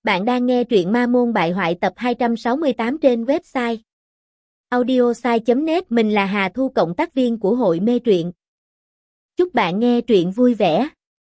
Bạn đang nghe truyện Ma Môn Bại Hoại tập 268 trên website audiosai.net. Mình là Hà Thu, cộng tác viên của hội mê truyện. Chúc bạn nghe truyện vui vẻ.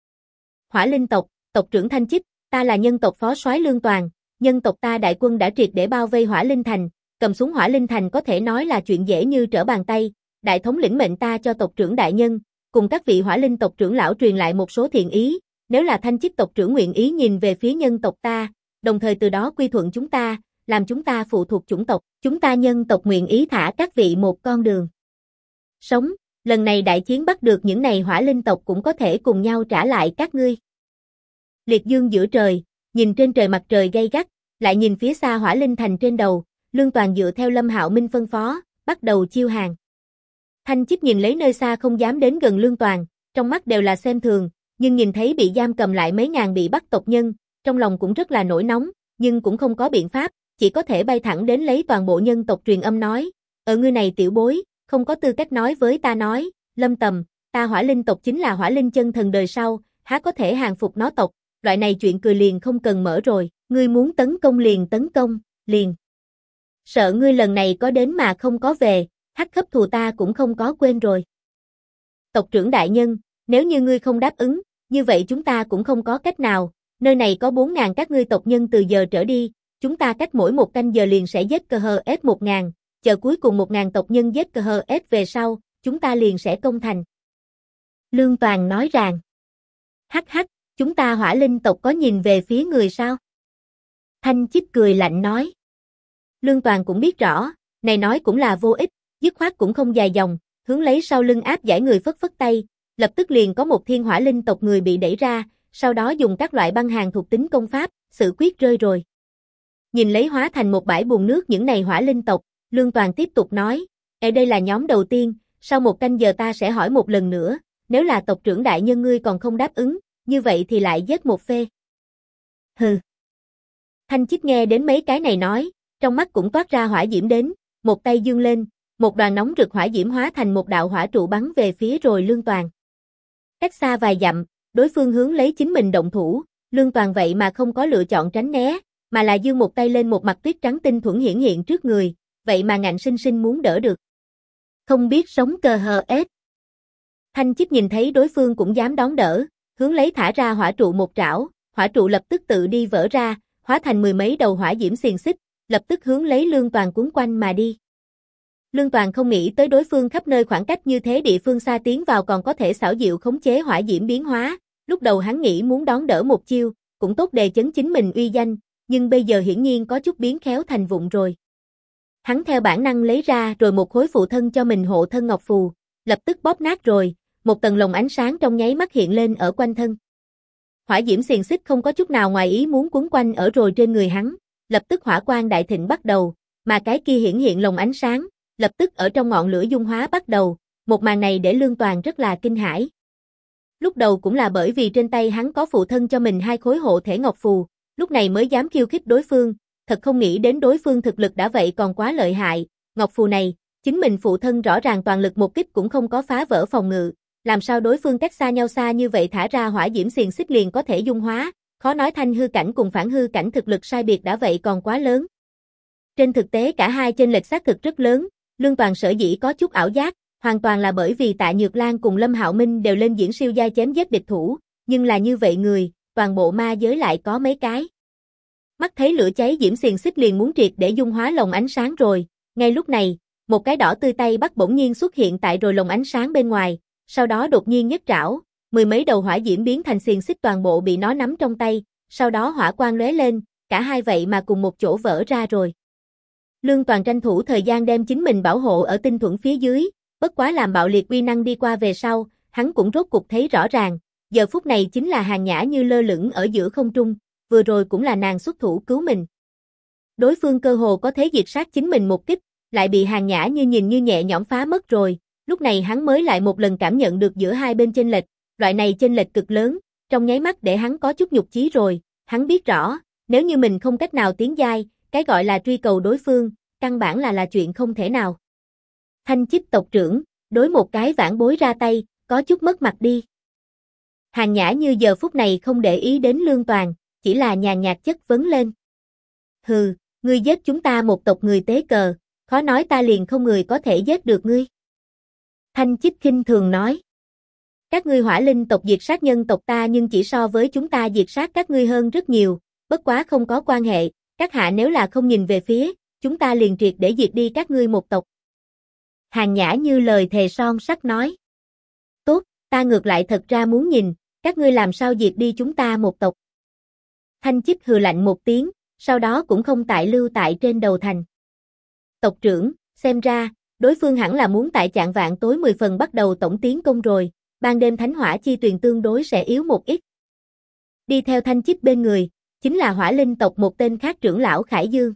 Hỏa Linh tộc, tộc trưởng Thanh Chích, ta là nhân tộc phó soái Lương Toàn. Nhân tộc ta đại quân đã triệt để bao vây Hỏa Linh thành, cầm xuống Hỏa Linh thành có thể nói là chuyện dễ như trở bàn tay. Đại thống lĩnh mệnh ta cho tộc trưởng đại nhân cùng các vị Hỏa Linh tộc trưởng lão truyền lại một số thiện ý, nếu là Thanh Chích tộc trưởng nguyện ý nhìn về phía nhân tộc ta, đồng thời từ đó quy thuận chúng ta, làm chúng ta phụ thuộc chủng tộc, chúng ta nhân tộc nguyện ý thả các vị một con đường sống, lần này đại chiến bắt được những này Hỏa Linh tộc cũng có thể cùng nhau trả lại các ngươi. Liệt dương giữa trời, nhìn trên trời mặt trời gay gắt, lại nhìn phía xa Hỏa Linh thành trên đầu, Lương Toàn dựa theo Lâm Hạo Minh phân phó, bắt đầu chiêu hàng. Thanh Chích nhìn lấy nơi xa không dám đến gần Lương Toàn, trong mắt đều là xem thường, nhưng nhìn thấy bị giam cầm lại mấy ngàn bị bắt tộc nhân, trong lòng cũng rất là nổi nóng, nhưng cũng không có biện pháp, chỉ có thể bay thẳng đến lấy toàn bộ nhân tộc truyền âm nói, ngươi này tiểu bối, không có tư cách nói với ta nói, Lâm Tầm, ta Hỏa Linh tộc chính là Hỏa Linh chân thần đời sau, há có thể hàng phục nó tộc, loại này chuyện cười liền không cần mở rồi, ngươi muốn tấn công liền tấn công, liền. Sợ ngươi lần này có đến mà không có về, hắc khấp thù ta cũng không có quên rồi. Tộc trưởng đại nhân, nếu như ngươi không đáp ứng, như vậy chúng ta cũng không có cách nào, nơi này có 4.000 các ngươi tộc nhân từ giờ trở đi, chúng ta cách mỗi một canh giờ liền sẽ giết cờ hờ S 1.000, chờ cuối cùng 1.000 tộc nhân giết cờ hờ S về sau, chúng ta liền sẽ công thành. Lương Toàn nói rằng, hắc hắc, chúng ta Hỏa Linh tộc có nhìn về phía người sao? Thanh Chích cười lạnh nói. Lương Toàn cũng biết rõ, này nói cũng là vô ích, dứt khoát cũng không dài dòng, hướng lấy sau lưng áp giải người phất phất tay, lập tức liền có một thiên Hỏa Linh tộc người bị đẩy ra, sau đó dùng các loại băng hàn thuộc tính công pháp, xử quyết rơi rồi. Nhìn lấy hóa thành một bãi bùn nước những này Hỏa Linh tộc, Lương Toàn tiếp tục nói, đây là nhóm đầu tiên, sau một canh giờ ta sẽ hỏi một lần nữa, nếu là tộc trưởng đại nhân ngươi còn không đáp ứng, như vậy thì lại giết một phê. Hừ. Thanh Chích nghe đến mấy cái này nói, trong mắt cũng toát ra hỏa diễm đến, một tay dương lên, một đoàn nóng rực hỏa diễm hóa thành một đạo hỏa trụ bắn về phía rồi Lương Toàn. Cách xa vài dặm, đối phương hướng lấy chính mình động thủ, Lương Toàn vậy mà không có lựa chọn tránh né, mà là giương một tay lên, một mặt tuyết trắng tinh thuẫn hiển hiện trước người, vậy mà ngạnh sinh sinh muốn đỡ được. Không biết sống cờ hờ S. Thanh Chích nhìn thấy đối phương cũng dám đón đỡ, hướng lấy thả ra hỏa trụ một trảo, hỏa trụ lập tức tự đi vỡ ra, hóa thành mười mấy đầu hỏa diễm xiềng xích, lập tức hướng lấy Lương Toàn cuốn quanh mà đi. Lương Toàn không nghĩ tới đối phương khắp nơi khoảng cách như thế địa phương xa tiến vào còn có thể xảo diệu khống chế hỏa diễm biến hóa, lúc đầu hắn nghĩ muốn đón đỡ một chiêu, cũng tốt đề chấn chính mình uy danh, nhưng bây giờ hiển nhiên có chút biến khéo thành vụng rồi. Hắn theo bản năng lấy ra rồi một khối phụ thân cho mình hộ thân ngọc phù, lập tức bóp nát rồi, một tầng lồng ánh sáng trong nháy mắt hiện lên ở quanh thân. Hỏa diễm xiềng xích không có chút nào ngoài ý muốn quấn quanh ở rồi trên người hắn, lập tức hỏa quang đại thịnh bắt đầu, mà cái kia hiển hiện lồng ánh sáng, lập tức ở trong ngọn lửa dung hóa bắt đầu, một màn này để Lương Toàn rất là kinh hãi. Lúc đầu cũng là bởi vì trên tay hắn có phụ thân cho mình 2 khối hộ thể ngọc phù, lúc này mới dám khiêu khích đối phương, thật không nghĩ đến đối phương thực lực đã vậy còn quá lợi hại, ngọc phù này, chính mình phụ thân rõ ràng toàn lực một kích cũng không có phá vỡ phòng ngự, làm sao đối phương cách xa nhau xa như vậy thả ra hỏa diễm xiềng xích liền có thể dung hóa, khó nói thanh hư cảnh cùng phản hư cảnh thực lực sai biệt đã vậy còn quá lớn. Trên thực tế cả hai chênh lệch xác thực rất lớn, Lương Toàn sở dĩ có chút ảo giác, hoàn toàn là bởi vì Tạ Nhược Lan cùng Lâm Hạo Minh đều lên diễn siêu giai chém giết địch thủ, nhưng là như vậy người, toàn bộ ma giới lại có mấy cái. Mắt thấy lửa cháy diễm xiềng xích liền muốn triệt để dung hóa lồng ánh sáng rồi, ngay lúc này, một cái đỏ tươi tay bắt bỗng nhiên xuất hiện tại rồi lồng ánh sáng bên ngoài, sau đó đột nhiên nhất trảo, mười mấy đầu hỏa diễm biến thành xiềng xích toàn bộ bị nó nắm trong tay, sau đó hỏa quang lóe lên, cả hai vậy mà cùng một chỗ vỡ ra rồi. Lương Toàn tranh thủ thời gian đem chính mình bảo hộ ở tinh thuẫn phía dưới, bất quá làm bạo liệt uy năng đi qua về sau, hắn cũng rốt cục thấy rõ ràng, giờ phút này chính là Hàn Nhã như lơ lửng ở giữa không trung, vừa rồi cũng là nàng xuất thủ cứu mình. Đối phương cơ hồ có thể diệt sát chính mình một kích, lại bị Hàn Nhã như nhìn như nhẹ nhõm phá mất rồi, lúc này hắn mới lại một lần cảm nhận được giữa hai bên chênh lệch, loại này chênh lệch cực lớn, trong nháy mắt để hắn có chút nhục chí rồi, hắn biết rõ, nếu như mình không cách nào tiến giai, cái gọi là truy cầu đối phương, căn bản là chuyện không thể nào. Thanh Chích tộc trưởng, đối một cái vãn bối ra tay, có chút mất mặt đi. Hàn Nhã như giờ phút này không để ý đến Lương Toàn, chỉ là nhàn nhạt chất vấn lên. Hừ, ngươi giết chúng ta một tộc người tế cờ, khó nói ta liền không người có thể giết được ngươi. Thanh Chích khinh thường nói. Các ngươi Hỏa Linh tộc diệt sát nhân tộc ta nhưng chỉ so với chúng ta diệt sát các ngươi hơn rất nhiều, bất quá không có quan hệ, các hạ nếu là không nhìn về phía, chúng ta liền triệt để diệt đi các ngươi một tộc. Hàn Nhã như lời thề son sắt nói. Tốt, ta ngược lại thật ra muốn nhìn, các ngươi làm sao diệt đi chúng ta một tộc. Thanh Chích hừ lạnh một tiếng, sau đó cũng không tại lưu tại trên đầu thành. Tộc trưởng, xem ra, đối phương hẳn là muốn tại chạng vạn tối 10 phần bắt đầu tổng tiến công rồi, ban đêm thánh hỏa chi tuyền tương đối sẽ yếu một ít. Đi theo Thanh Chích bên người, chính là Hỏa Linh tộc một tên khác trưởng lão Khải Dương.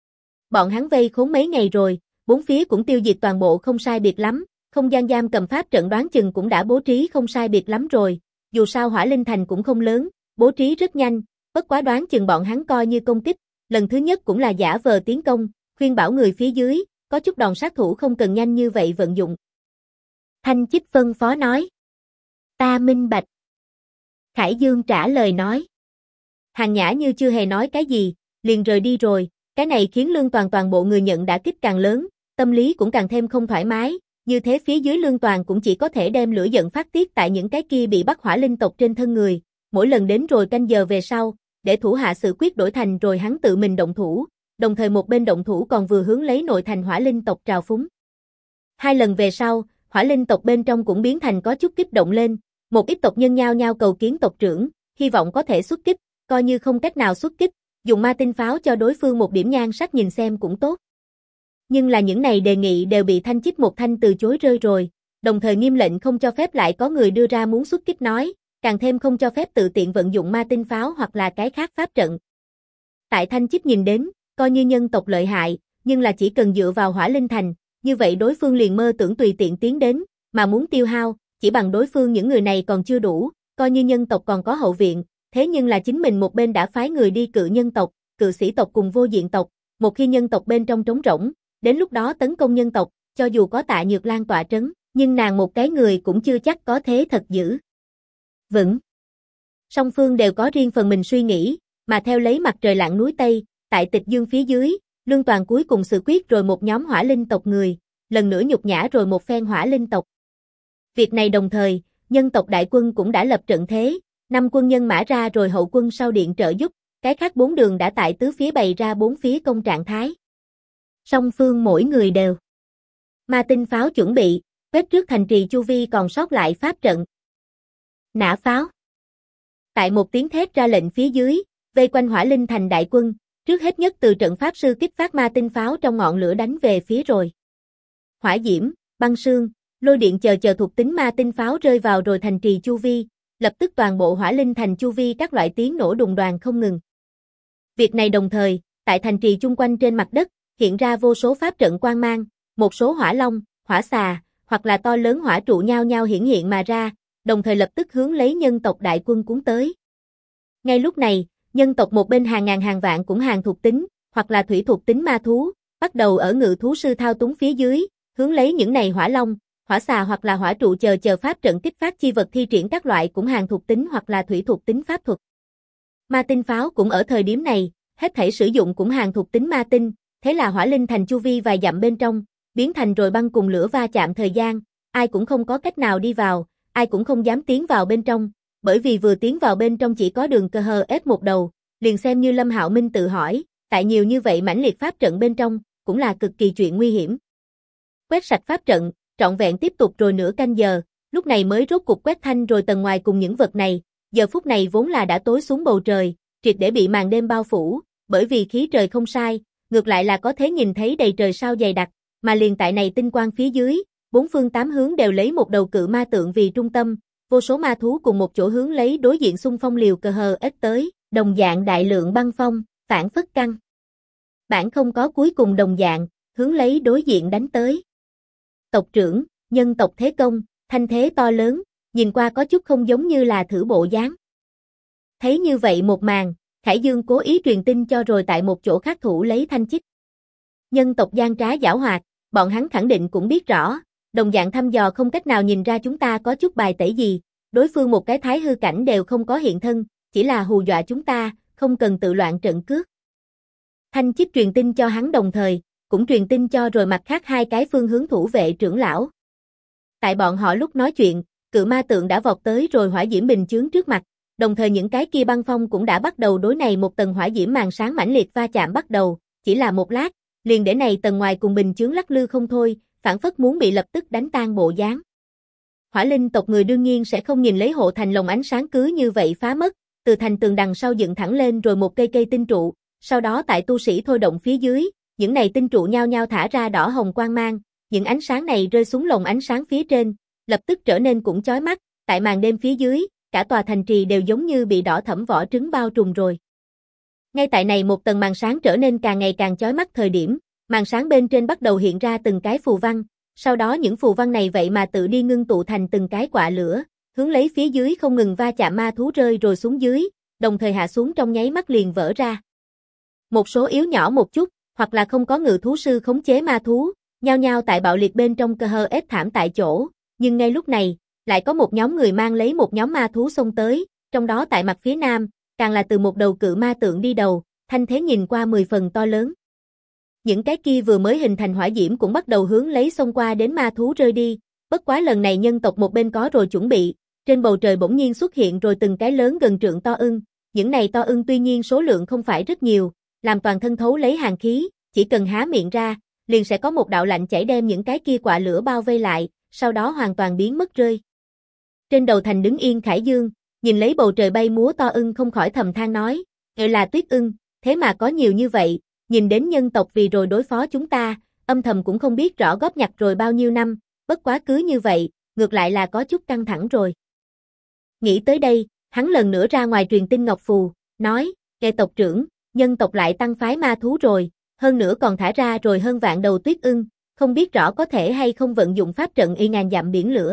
Bọn hắn vây khốn mấy ngày rồi, bốn phía cũng tiêu diệt toàn bộ không sai biệt lắm, không gian giam cầm pháp trận đoán chừng cũng đã bố trí không sai biệt lắm rồi, dù sao Hỏa Linh thành cũng không lớn, bố trí rất nhanh, bất quá đoán chừng bọn hắn coi như công kích, lần thứ nhất cũng là giả vờ tiến công, khuyên bảo người phía dưới, có chút đòn sát thủ không cần nhanh như vậy vận dụng. Thanh Chích phân phó nói. Ta minh bạch. Khải Dương trả lời nói. Hàn Nhã như chưa hề nói cái gì, liền rời đi rồi, cái này khiến Lương toàn bộ người nhận đả kích càng lớn, tâm lý cũng càng thêm không thoải mái, như thế phía dưới Lương Toàn cũng chỉ có thể đem lửa giận phát tiết tại những cái kia bị bắt Hỏa Linh tộc trên thân người, mỗi lần đến rồi canh giờ về sau, để thủ hạ sự quyết đổi thành rồi hắn tự mình động thủ, đồng thời một bên động thủ còn vừa hướng lấy nội thành Hỏa Linh tộc trào phúng. Hai lần về sau, Hỏa Linh tộc bên trong cũng biến thành có chút kích động lên, một ít tộc nhân nhao nhao cầu kiến tộc trưởng, hy vọng có thể xuất kích, coi như không cách nào xuất kích, dùng ma tinh pháo cho đối phương một điểm nhan sắc nhìn xem cũng tốt. Nhưng là những này đề nghị đều bị Thanh Chích một thanh từ chối rơi rồi, đồng thời nghiêm lệnh không cho phép lại có người đưa ra muốn xuất kích nói, càng thêm không cho phép tự tiện vận dụng ma tinh pháo hoặc là cái khác pháp trận. Tại Thanh Chích nhìn đến, coi như nhân tộc lợi hại, nhưng là chỉ cần dựa vào Hỏa Linh thành, như vậy đối phương liền mơ tưởng tùy tiện tiến đến, mà muốn tiêu hao, chỉ bằng đối phương những người này còn chưa đủ, coi như nhân tộc còn có hậu viện, thế nhưng là chính mình một bên đã phái người đi cự nhân tộc, cự sĩ tộc cùng vô diện tộc, một khi nhân tộc bên trong trống rỗng, đến lúc đó tấn công nhân tộc, cho dù có Tạ Nhược Lan tọa trấn, nhưng nàng một cái người cũng chưa chắc có thế thật giữ vững. Song phương đều có riêng phần mình suy nghĩ, mà theo lấy mặt trời lặn núi Tây, tại Tịch Dương phía dưới, Lương Toàn cuối cùng xử quyết rồi một nhóm Hỏa Linh tộc người, lần nữa nhục nhã rồi một phen Hỏa Linh tộc. Việc này đồng thời, nhân tộc đại quân cũng đã lập trận thế, 5 quân nhân mã ra rồi hậu quân sau điện trợ giúp, cái khác 4 đường đã tại tứ phía bày ra 4 phía công trạng thái. Song phương mỗi người đều ma tinh pháo chuẩn bị, quét trước thành trì chu vi còn sót lại pháp trận. Nã pháo. Tại một tiếng thét ra lệnh phía dưới, vây quanh Hỏa Linh thành đại quân, trước hết nhất từ trận pháp sư kích phát ma tinh pháo trong ngọn lửa đánh về phía rồi. Hỏa diễm, băng sương, lôi điện chờ thuộc tính ma tinh pháo rơi vào rồi thành trì chu vi, lập tức toàn bộ Hỏa Linh thành chu vi các loại tiếng nổ đùng đoàng không ngừng. Việc này đồng thời, tại thành trì chung quanh trên mặt đất, hiện ra vô số pháp trận quang mang, một số hỏa long, hỏa xà, hoặc là to lớn hỏa trụ nhao nhao hiển hiện mà ra, đồng thời lập tức hướng lấy nhân tộc đại quân cuốn tới. Ngay lúc này, nhân tộc một bên hàng ngàn hàng vạn cũng hàng thuộc tính, hoặc là thủy thuộc tính ma thú, bắt đầu ở ngự thú sư thao túng phía dưới, hướng lấy những này hỏa long, hỏa xà hoặc là hỏa trụ chờ pháp trận kích phát chi vật thi triển các loại cũng hàng thuộc tính hoặc là thủy thuộc tính pháp thuật. Ma tinh pháo cũng ở thời điểm này, hết thảy sử dụng cũng hàng thuộc tính ma tinh, thế là Hỏa Linh thành chu vi vài dặm bên trong, biến thành rồi băng cùng lửa va chạm thời gian, ai cũng không có cách nào đi vào, ai cũng không dám tiến vào bên trong, bởi vì vừa tiến vào bên trong chỉ có đường cơ hờ ép một đầu, liền xem như Lâm Hạo Minh tự hỏi, tại nhiều như vậy mãnh liệt pháp trận bên trong, cũng là cực kỳ chuyện nguy hiểm. Quét sạch pháp trận, trọn vẹn tiếp tục rồi nửa canh giờ, lúc này mới rốt cục quét thanh rồi tầng ngoài cùng những vật này, giờ phút này vốn là đã tối xuống bầu trời, triệt để bị màn đêm bao phủ, bởi vì khí trời không sai, ngược lại là có thể nhìn thấy đầy trời sao dày đặc, mà liền tại này tinh quang phía dưới, bốn phương tám hướng đều lấy một đầu cự ma tượng vì trung tâm, vô số ma thú cùng một chỗ hướng lấy đối diện xung phong liều cờ hờ ếch tới, đồng dạng đại lượng băng phong, phản phất căng. Bản không có cuối cùng đồng dạng, hướng lấy đối diện đánh tới. Tộc trưởng, nhân tộc thế công, thanh thế to lớn, nhìn qua có chút không giống như là thử bộ dáng. Thấy như vậy một màn, Khải Dương cố ý truyền tin cho rồi tại một chỗ khác thủ lấy Thanh Chích. Nhân tộc gian trá giảo hoạt, bọn hắn khẳng định cũng biết rõ, đồng dạng thăm dò không cách nào nhìn ra chúng ta có chút bài tẩy gì, đối phương một cái thái hư cảnh đều không có hiện thân, chỉ là hù dọa chúng ta, không cần tự loạn trận cước. Thanh Chích truyền tin cho hắn đồng thời, cũng truyền tin cho rồi mặt khác hai cái phương hướng thủ vệ trưởng lão. Tại bọn họ lúc nói chuyện, cự ma tượng đã vọt tới rồi hỏa diễm bình chướng trước mặt, đồng thời những cái kia băng phong cũng đã bắt đầu đối này một tầng hỏa diễm màn sáng mãnh liệt va chạm bắt đầu, chỉ là một lát, liền để này tầng ngoài cùng bình chướng lắc lư không thôi, phản phất muốn bị lập tức đánh tan bộ dáng. Hỏa linh tộc người đương nhiên sẽ không nhìn lấy hộ thành lồng ánh sáng cứ như vậy phá mất, từ thành tường đằng sau dựng thẳng lên rồi một cây cây tinh trụ, sau đó tại tu sĩ thôi động phía dưới, những này tinh trụ nhao nhao thả ra đỏ hồng quang mang, những ánh sáng này rơi xuống lồng ánh sáng phía trên, lập tức trở nên cũng chói mắt, tại màn đêm phía dưới, cả tòa thành trì đều giống như bị đỏ thẫm vỏ trứng bao trùm rồi. Ngay tại này một tầng màn sáng trở nên càng ngày càng chói mắt thời điểm, màn sáng bên trên bắt đầu hiện ra từng cái phù văn, sau đó những phù văn này vậy mà tự đi ngưng tụ thành từng cái quạ lửa, hướng lấy phía dưới không ngừng va chạm ma thú rơi rồi xuống dưới, đồng thời hạ xuống trong nháy mắt liền vỡ ra. Một số yếu nhỏ một chút, hoặc là không có ngự thú sư khống chế ma thú, nhao nhao tại bạo liệt bên trong cơ hơ ết thảm tại chỗ, nhưng ngay lúc này, lại có một nhóm người mang lấy một nhóm ma thú xông tới, trong đó tại mặt phía nam, càng là từ một đầu cự ma tượng đi đầu, thanh thế nhìn qua 10 phần to lớn. Những cái kia vừa mới hình thành hỏa diễm cũng bắt đầu hướng lấy xông qua đến ma thú rơi đi, bất quá lần này nhân tộc một bên có rồi chuẩn bị, trên bầu trời bỗng nhiên xuất hiện rồi từng cái lớn gần trượng to ưng, những này to ưng tuy nhiên số lượng không phải rất nhiều, làm toàn thân thấu lấy hàn khí, chỉ cần há miệng ra, liền sẽ có một đạo lạnh chảy đem những cái kia quạ lửa bao vây lại, sau đó hoàn toàn biến mất rơi. Trên đầu thành đứng yên Khải Dương, nhìn lấy bầu trời bay múa to ưng không khỏi thầm than nói, là tuyết ưng, thế mà có nhiều như vậy, nhìn đến nhân tộc vì rồi đối phó chúng ta, âm thầm cũng không biết rõ góp nhặt rồi bao nhiêu năm, bất quá cứ như vậy, ngược lại là có chút căng thẳng rồi. Nghĩ tới đây, hắn lần nữa ra ngoài truyền tin Ngọc Phù, nói, tộc trưởng, nhân tộc lại tăng phái ma thú rồi, hơn nữa còn thả ra rồi hơn vạn đầu tuyết ưng, không biết rõ có thể hay không vận dụng pháp trận y ngàn dặm biển lửa.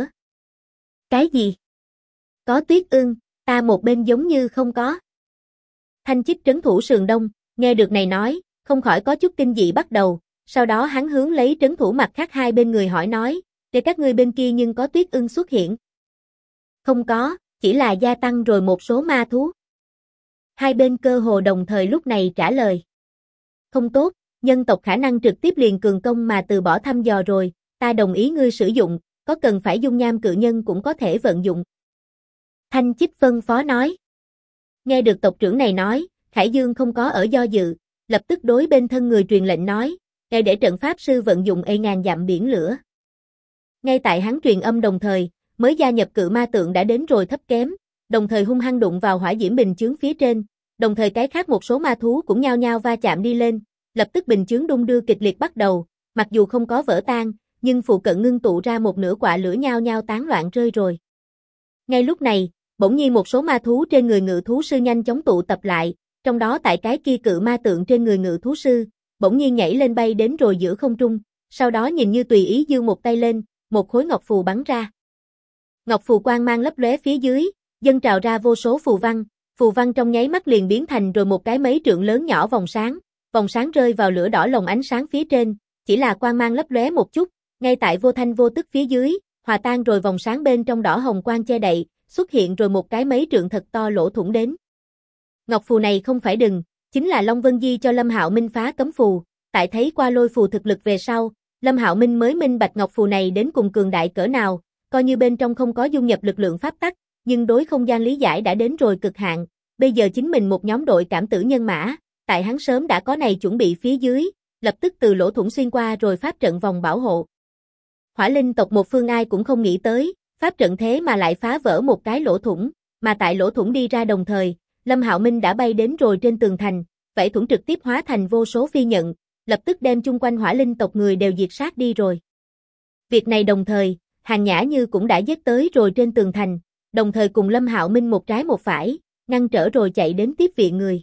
Cái gì? Có tuyết ưng, ta một bên giống như không có. Thanh Chích trấn thủ sườn đông, nghe được này nói, không khỏi có chút kinh dị bắt đầu, sau đó hắn hướng lấy trấn thủ mặt khác hai bên người hỏi nói, để các ngươi bên kia nhưng có tuyết ưng xuất hiện. Không có, chỉ là gia tăng rồi một số ma thú. Hai bên cơ hồ đồng thời lúc này trả lời. Không tốt, nhân tộc khả năng trực tiếp liền cường công mà từ bỏ thăm dò rồi, ta đồng ý ngươi sử dụng, có cần phải dung nham cự nhân cũng có thể vận dụng. Thanh Chích phân phó nói. Nghe được tộc trưởng này nói, Khải Dương không có ở do dự, lập tức đối bên thân người truyền lệnh nói, để trận pháp sư vận dụng ngàn dặm biển lửa. Ngay tại hắn truyền âm đồng thời, mới gia nhập cự ma tượng đã đến rồi thấp kém, đồng thời hung hăng đụng vào hỏa diễm bình chướng phía trên, đồng thời cái khác một số ma thú cũng nhao nhao va chạm đi lên, lập tức bình chướng đung đưa kịch liệt bắt đầu, mặc dù không có vỡ tan, nhưng phụ cận ngưng tụ ra một nửa quạ lửa nhao nhao tán loạn rơi rồi. Ngay lúc này, bỗng nhiên một số ma thú trên người ngự thú sư nhanh chóng tụ tập lại, trong đó tại cái kia cự ma tượng trên người ngự thú sư, bỗng nhiên nhảy lên bay đến rồi giữa không trung, sau đó nhìn như tùy ý giương một tay lên, một khối ngọc phù bắn ra. Ngọc phù quang mang lấp lóe phía dưới, dâng trào ra vô số phù văn trong nháy mắt liền biến thành rồi một cái mấy trượng lớn nhỏ vòng sáng rơi vào lửa đỏ lồng ánh sáng phía trên, chỉ là quang mang lấp lóe một chút, ngay tại vô thanh vô tức phía dưới, hòa tan rồi vòng sáng bên trong đỏ hồng quang che đậy, xuất hiện rồi một cái mấy trượng thật to lỗ thủng đến. Ngọc phù này không phải đừng, chính là Long Vân Di cho Lâm Hạo Minh phá cấm phù, tại thấy qua lôi phù thực lực về sau, Lâm Hạo Minh mới minh bạch ngọc phù này đến cùng cường đại cỡ nào, coi như bên trong không có dung nhập lực lượng pháp tắc, nhưng đối không gian lý giải đã đến rồi cực hạn, bây giờ chính mình một nhóm đội cảm tử nhân mã, tại hắn sớm đã có này chuẩn bị phía dưới, lập tức từ lỗ thủng xuyên qua rồi pháp trận vòng bảo hộ. Hỏa linh tộc một phương ai cũng không nghĩ tới, pháp trận thế mà lại phá vỡ một cái lỗ thủng, mà tại lỗ thủng đi ra đồng thời, Lâm Hạo Minh đã bay đến rồi trên tường thành, vảy thủng trực tiếp hóa thành vô số phi nhận, lập tức đem chung quanh hỏa linh tộc người đều diệt sát đi rồi. Việc này đồng thời, Hàn Nhã Như cũng đã giết tới rồi trên tường thành, đồng thời cùng Lâm Hạo Minh một trái một phải, ngăn trở rồi chạy đến tiếp viện người.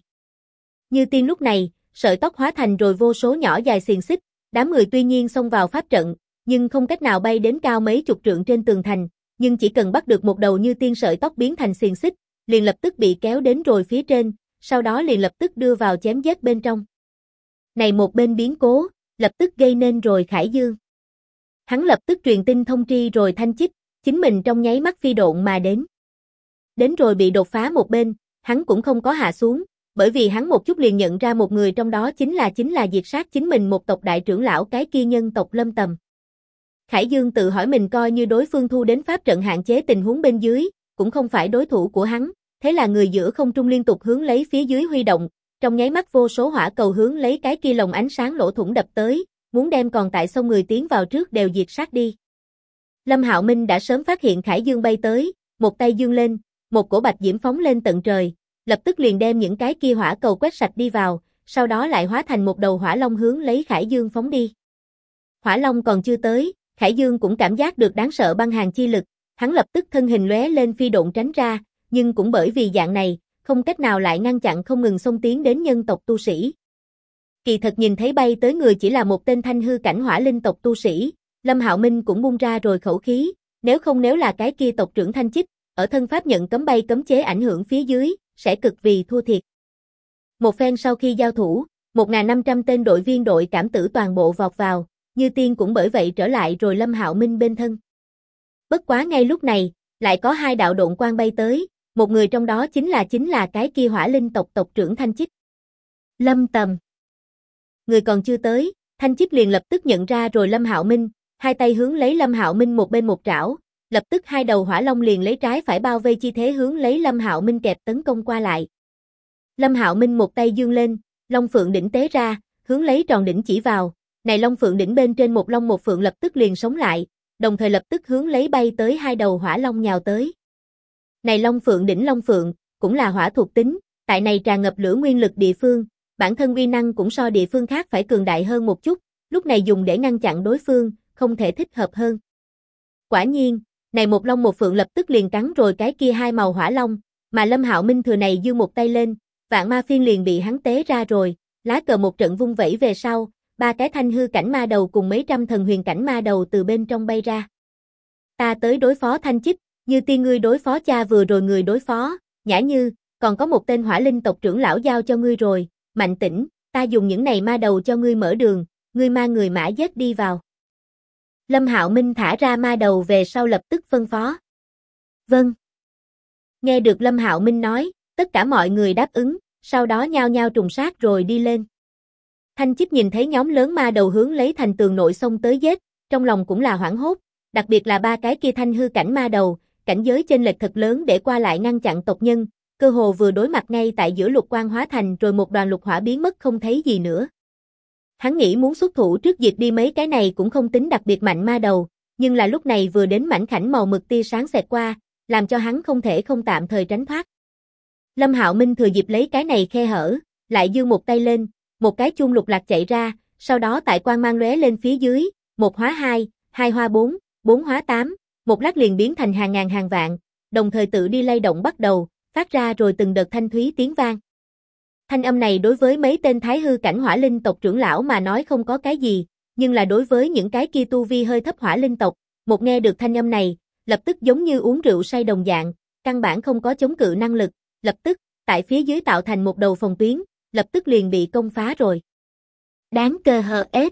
Như Tiên lúc này, sợi tóc hóa thành rồi vô số nhỏ dài xiềng xích, đám người tuy nhiên xông vào pháp trận, nhưng không cách nào bay đến cao mấy chục trượng trên tường thành, nhưng chỉ cần bắt được một đầu Như Tiên sợi tóc biến thành xiềng xích, liền lập tức bị kéo đến rồi phía trên, sau đó liền lập tức đưa vào chém giết bên trong. Này một bên biến cố, lập tức gây nên rồi Khải Dương. Hắn lập tức truyền tin thông tri rồi Thanh Chích, chính mình trong nháy mắt phi độn mà đến. Đến rồi bị đột phá một bên, hắn cũng không có hạ xuống, bởi vì hắn một chút liền nhận ra một người trong đó chính là diệt sát chính mình một tộc đại trưởng lão cái kia nhân tộc Lâm Tầm. Khải Dương tự hỏi mình coi như đối phương thu đến pháp trận hạn chế tình huống bên dưới, cũng không phải đối thủ của hắn, thế là người giữa không trung liên tục hướng lấy phía dưới huy động, trong nháy mắt vô số hỏa cầu hướng lấy cái kia lồng ánh sáng lỗ thủng đập tới, muốn đem còn tại sông người tiến vào trước đều diệt sát đi. Lâm Hạo Minh đã sớm phát hiện Khải Dương bay tới, một tay dương lên, một cổ bạch diễm phóng lên tận trời, lập tức liền đem những cái kia hỏa cầu quét sạch đi vào, sau đó lại hóa thành một đầu hỏa long hướng lấy Khải Dương phóng đi. Hỏa long còn chưa tới, Khải Dương cũng cảm giác được đáng sợ băng hàn chi lực, hắn lập tức thân hình lóe lên phi độn tránh ra, nhưng cũng bởi vì dạng này, không cách nào lại ngăn chặn không ngừng xông tiến đến nhân tộc tu sĩ. Kỳ thật nhìn thấy bay tới người chỉ là một tên thanh hư cảnh hỏa linh tộc tu sĩ, Lâm Hạo Minh cũng buông ra rồi khẩu khí, nếu là cái kia tộc trưởng Thanh Chích, ở thân pháp nhận cấm bay cấm chế ảnh hưởng phía dưới, sẽ cực vì thua thiệt. Một phen sau khi giao thủ, 1.500 tên đội viên đội cảm tử toàn bộ vọt vào, Như Tiên cũng bởi vậy trở lại rồi Lâm Hạo Minh bên thân. Bất quá ngay lúc này, lại có hai đạo độn quang bay tới, một người trong đó chính là cái kia hỏa linh tộc tộc trưởng Thanh Chích. Lâm Tầm. Người còn chưa tới, Thanh Chích liền lập tức nhận ra rồi Lâm Hạo Minh, hai tay hướng lấy Lâm Hạo Minh một bên một trảo, lập tức hai đầu hỏa long liền lấy trái phải bao vây chi thế hướng lấy Lâm Hạo Minh kẹp tấn công qua lại. Lâm Hạo Minh một tay dương lên, Long Phượng đỉnh tế ra, hướng lấy tròn đỉnh chỉ vào, này Long Phượng đỉnh bên trên một long một phượng lập tức liền sống lại, đồng thời lập tức hướng lấy bay tới hai đầu hỏa long nhào tới. Này Long Phượng đỉnh Long Phượng, cũng là hỏa thuộc tính, tại này tràn ngập lửa nguyên lực địa phương, bản thân uy năng cũng so địa phương khác phải cường đại hơn một chút, lúc này dùng để ngăn chặn đối phương, không thể thích hợp hơn. Quả nhiên, này một long một phượng lập tức liền cắn rồi cái kia hai màu hỏa long, mà Lâm Hạo Minh thừa này giương một tay lên, vạn ma phiên liền bị hắn tế ra rồi, lá cờ một trận vung vẩy về sau, ba cái thanh hư cảnh ma đầu cùng mấy trăm thần huyền cảnh ma đầu từ bên trong bay ra. Ta tới đối phó Thanh Chích, Như Tiên ngươi đối phó cha vừa rồi người đối phó, Nhã Như, còn có một tên hỏa linh tộc trưởng lão giao cho ngươi rồi, Mạnh Tĩnh, ta dùng những này ma đầu cho ngươi mở đường, ngươi ma người mã giết đi vào. Lâm Hạo Minh thả ra ma đầu về sau lập tức phân phó. Vâng. Nghe được Lâm Hạo Minh nói, tất cả mọi người đáp ứng, sau đó nhao nhao trùng sát rồi đi lên. Thanh Chích nhìn thấy nhóm lớn ma đầu hướng lấy thành tường nội xông tới giết, trong lòng cũng là hoảng hốt, đặc biệt là ba cái kia thanh hư cảnh ma đầu, cảnh giới chênh lệch thật lớn để qua lại ngăn chặn tộc nhân, cơ hồ vừa đối mặt ngay tại giữa lục quang hóa thành rồi một đoàn lục hỏa biến mất không thấy gì nữa. Hắn nghĩ muốn xuất thủ trước diệt đi mấy cái này cũng không tính đặc biệt mạnh ma đầu, nhưng là lúc này vừa đến mảnh khảnh màu mực tia sáng xẹt qua, làm cho hắn không thể không tạm thời tránh thoát. Lâm Hạo Minh thừa dịp lấy cái này khe hở, lại giương một tay lên, một cái chuông lục lạc chạy ra, sau đó tại quang mang lóe lên phía dưới, một hóa hai, hai hóa bốn, bốn hóa tám, một lát liền biến thành hàng ngàn hàng vạn, đồng thời tự đi lay động bắt đầu, phát ra rồi từng đợt thanh thúy tiếng vang. Thanh âm này đối với mấy tên thái hư cảnh hỏa linh tộc trưởng lão mà nói không có cái gì, nhưng là đối với những cái kia tu vi hơi thấp hỏa linh tộc, một nghe được thanh âm này, lập tức giống như uống rượu say đồng dạng, căn bản không có chống cự năng lực, lập tức, tại phía dưới tạo thành một đầu phòng tuyến, lập tức liền bị công phá rồi. Đáng cơ hờ ết.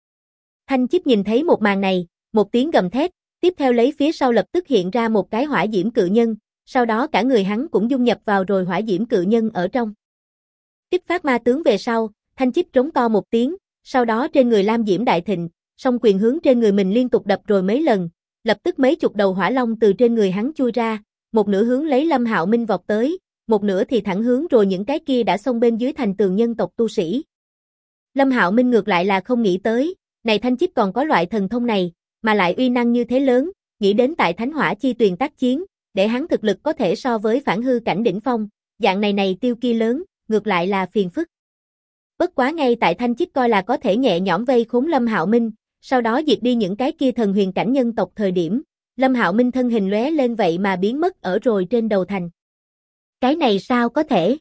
Thanh Chích nhìn thấy một màn này, một tiếng gầm thét, tiếp theo lấy phía sau lập tức hiện ra một cái hỏa diễm cự nhân, sau đó cả người hắn cũng dung nhập vào rồi hỏa diễm cự nhân ở trong. Kích phát ma tướng về sau, Thanh Chích trống to một tiếng, sau đó trên người lam diễm đại thịnh, song quyền hướng trên người mình liên tục đập rồi mấy lần, lập tức mấy chục đầu hỏa long từ trên người hắn chui ra, một nửa hướng lấy Lâm Hạo Minh vọt tới, một nửa thì thẳng hướng rồi những cái kia đã xông bên dưới thành tường nhân tộc tu sĩ. Lâm Hạo Minh ngược lại là không nghĩ tới, này Thanh Chích còn có loại thần thông này, mà lại uy năng như thế lớn, nghĩ đến tại Thánh Hỏa Chi Tuyền tác chiến, để hắn thực lực có thể so với phản hư cảnh đỉnh phong, dạng này tiêu kia lớn, ngược lại là phiền phức. Bất quá ngay tại Thanh Chích coi là có thể nhẹ nhõm vây khốn Lâm Hạo Minh, sau đó diệt đi những cái kia thần huyền cảnh nhân tộc thời điểm, Lâm Hạo Minh thân hình lóe lên vậy mà biến mất ở rồi trên đầu thành. Cái này sao có thể?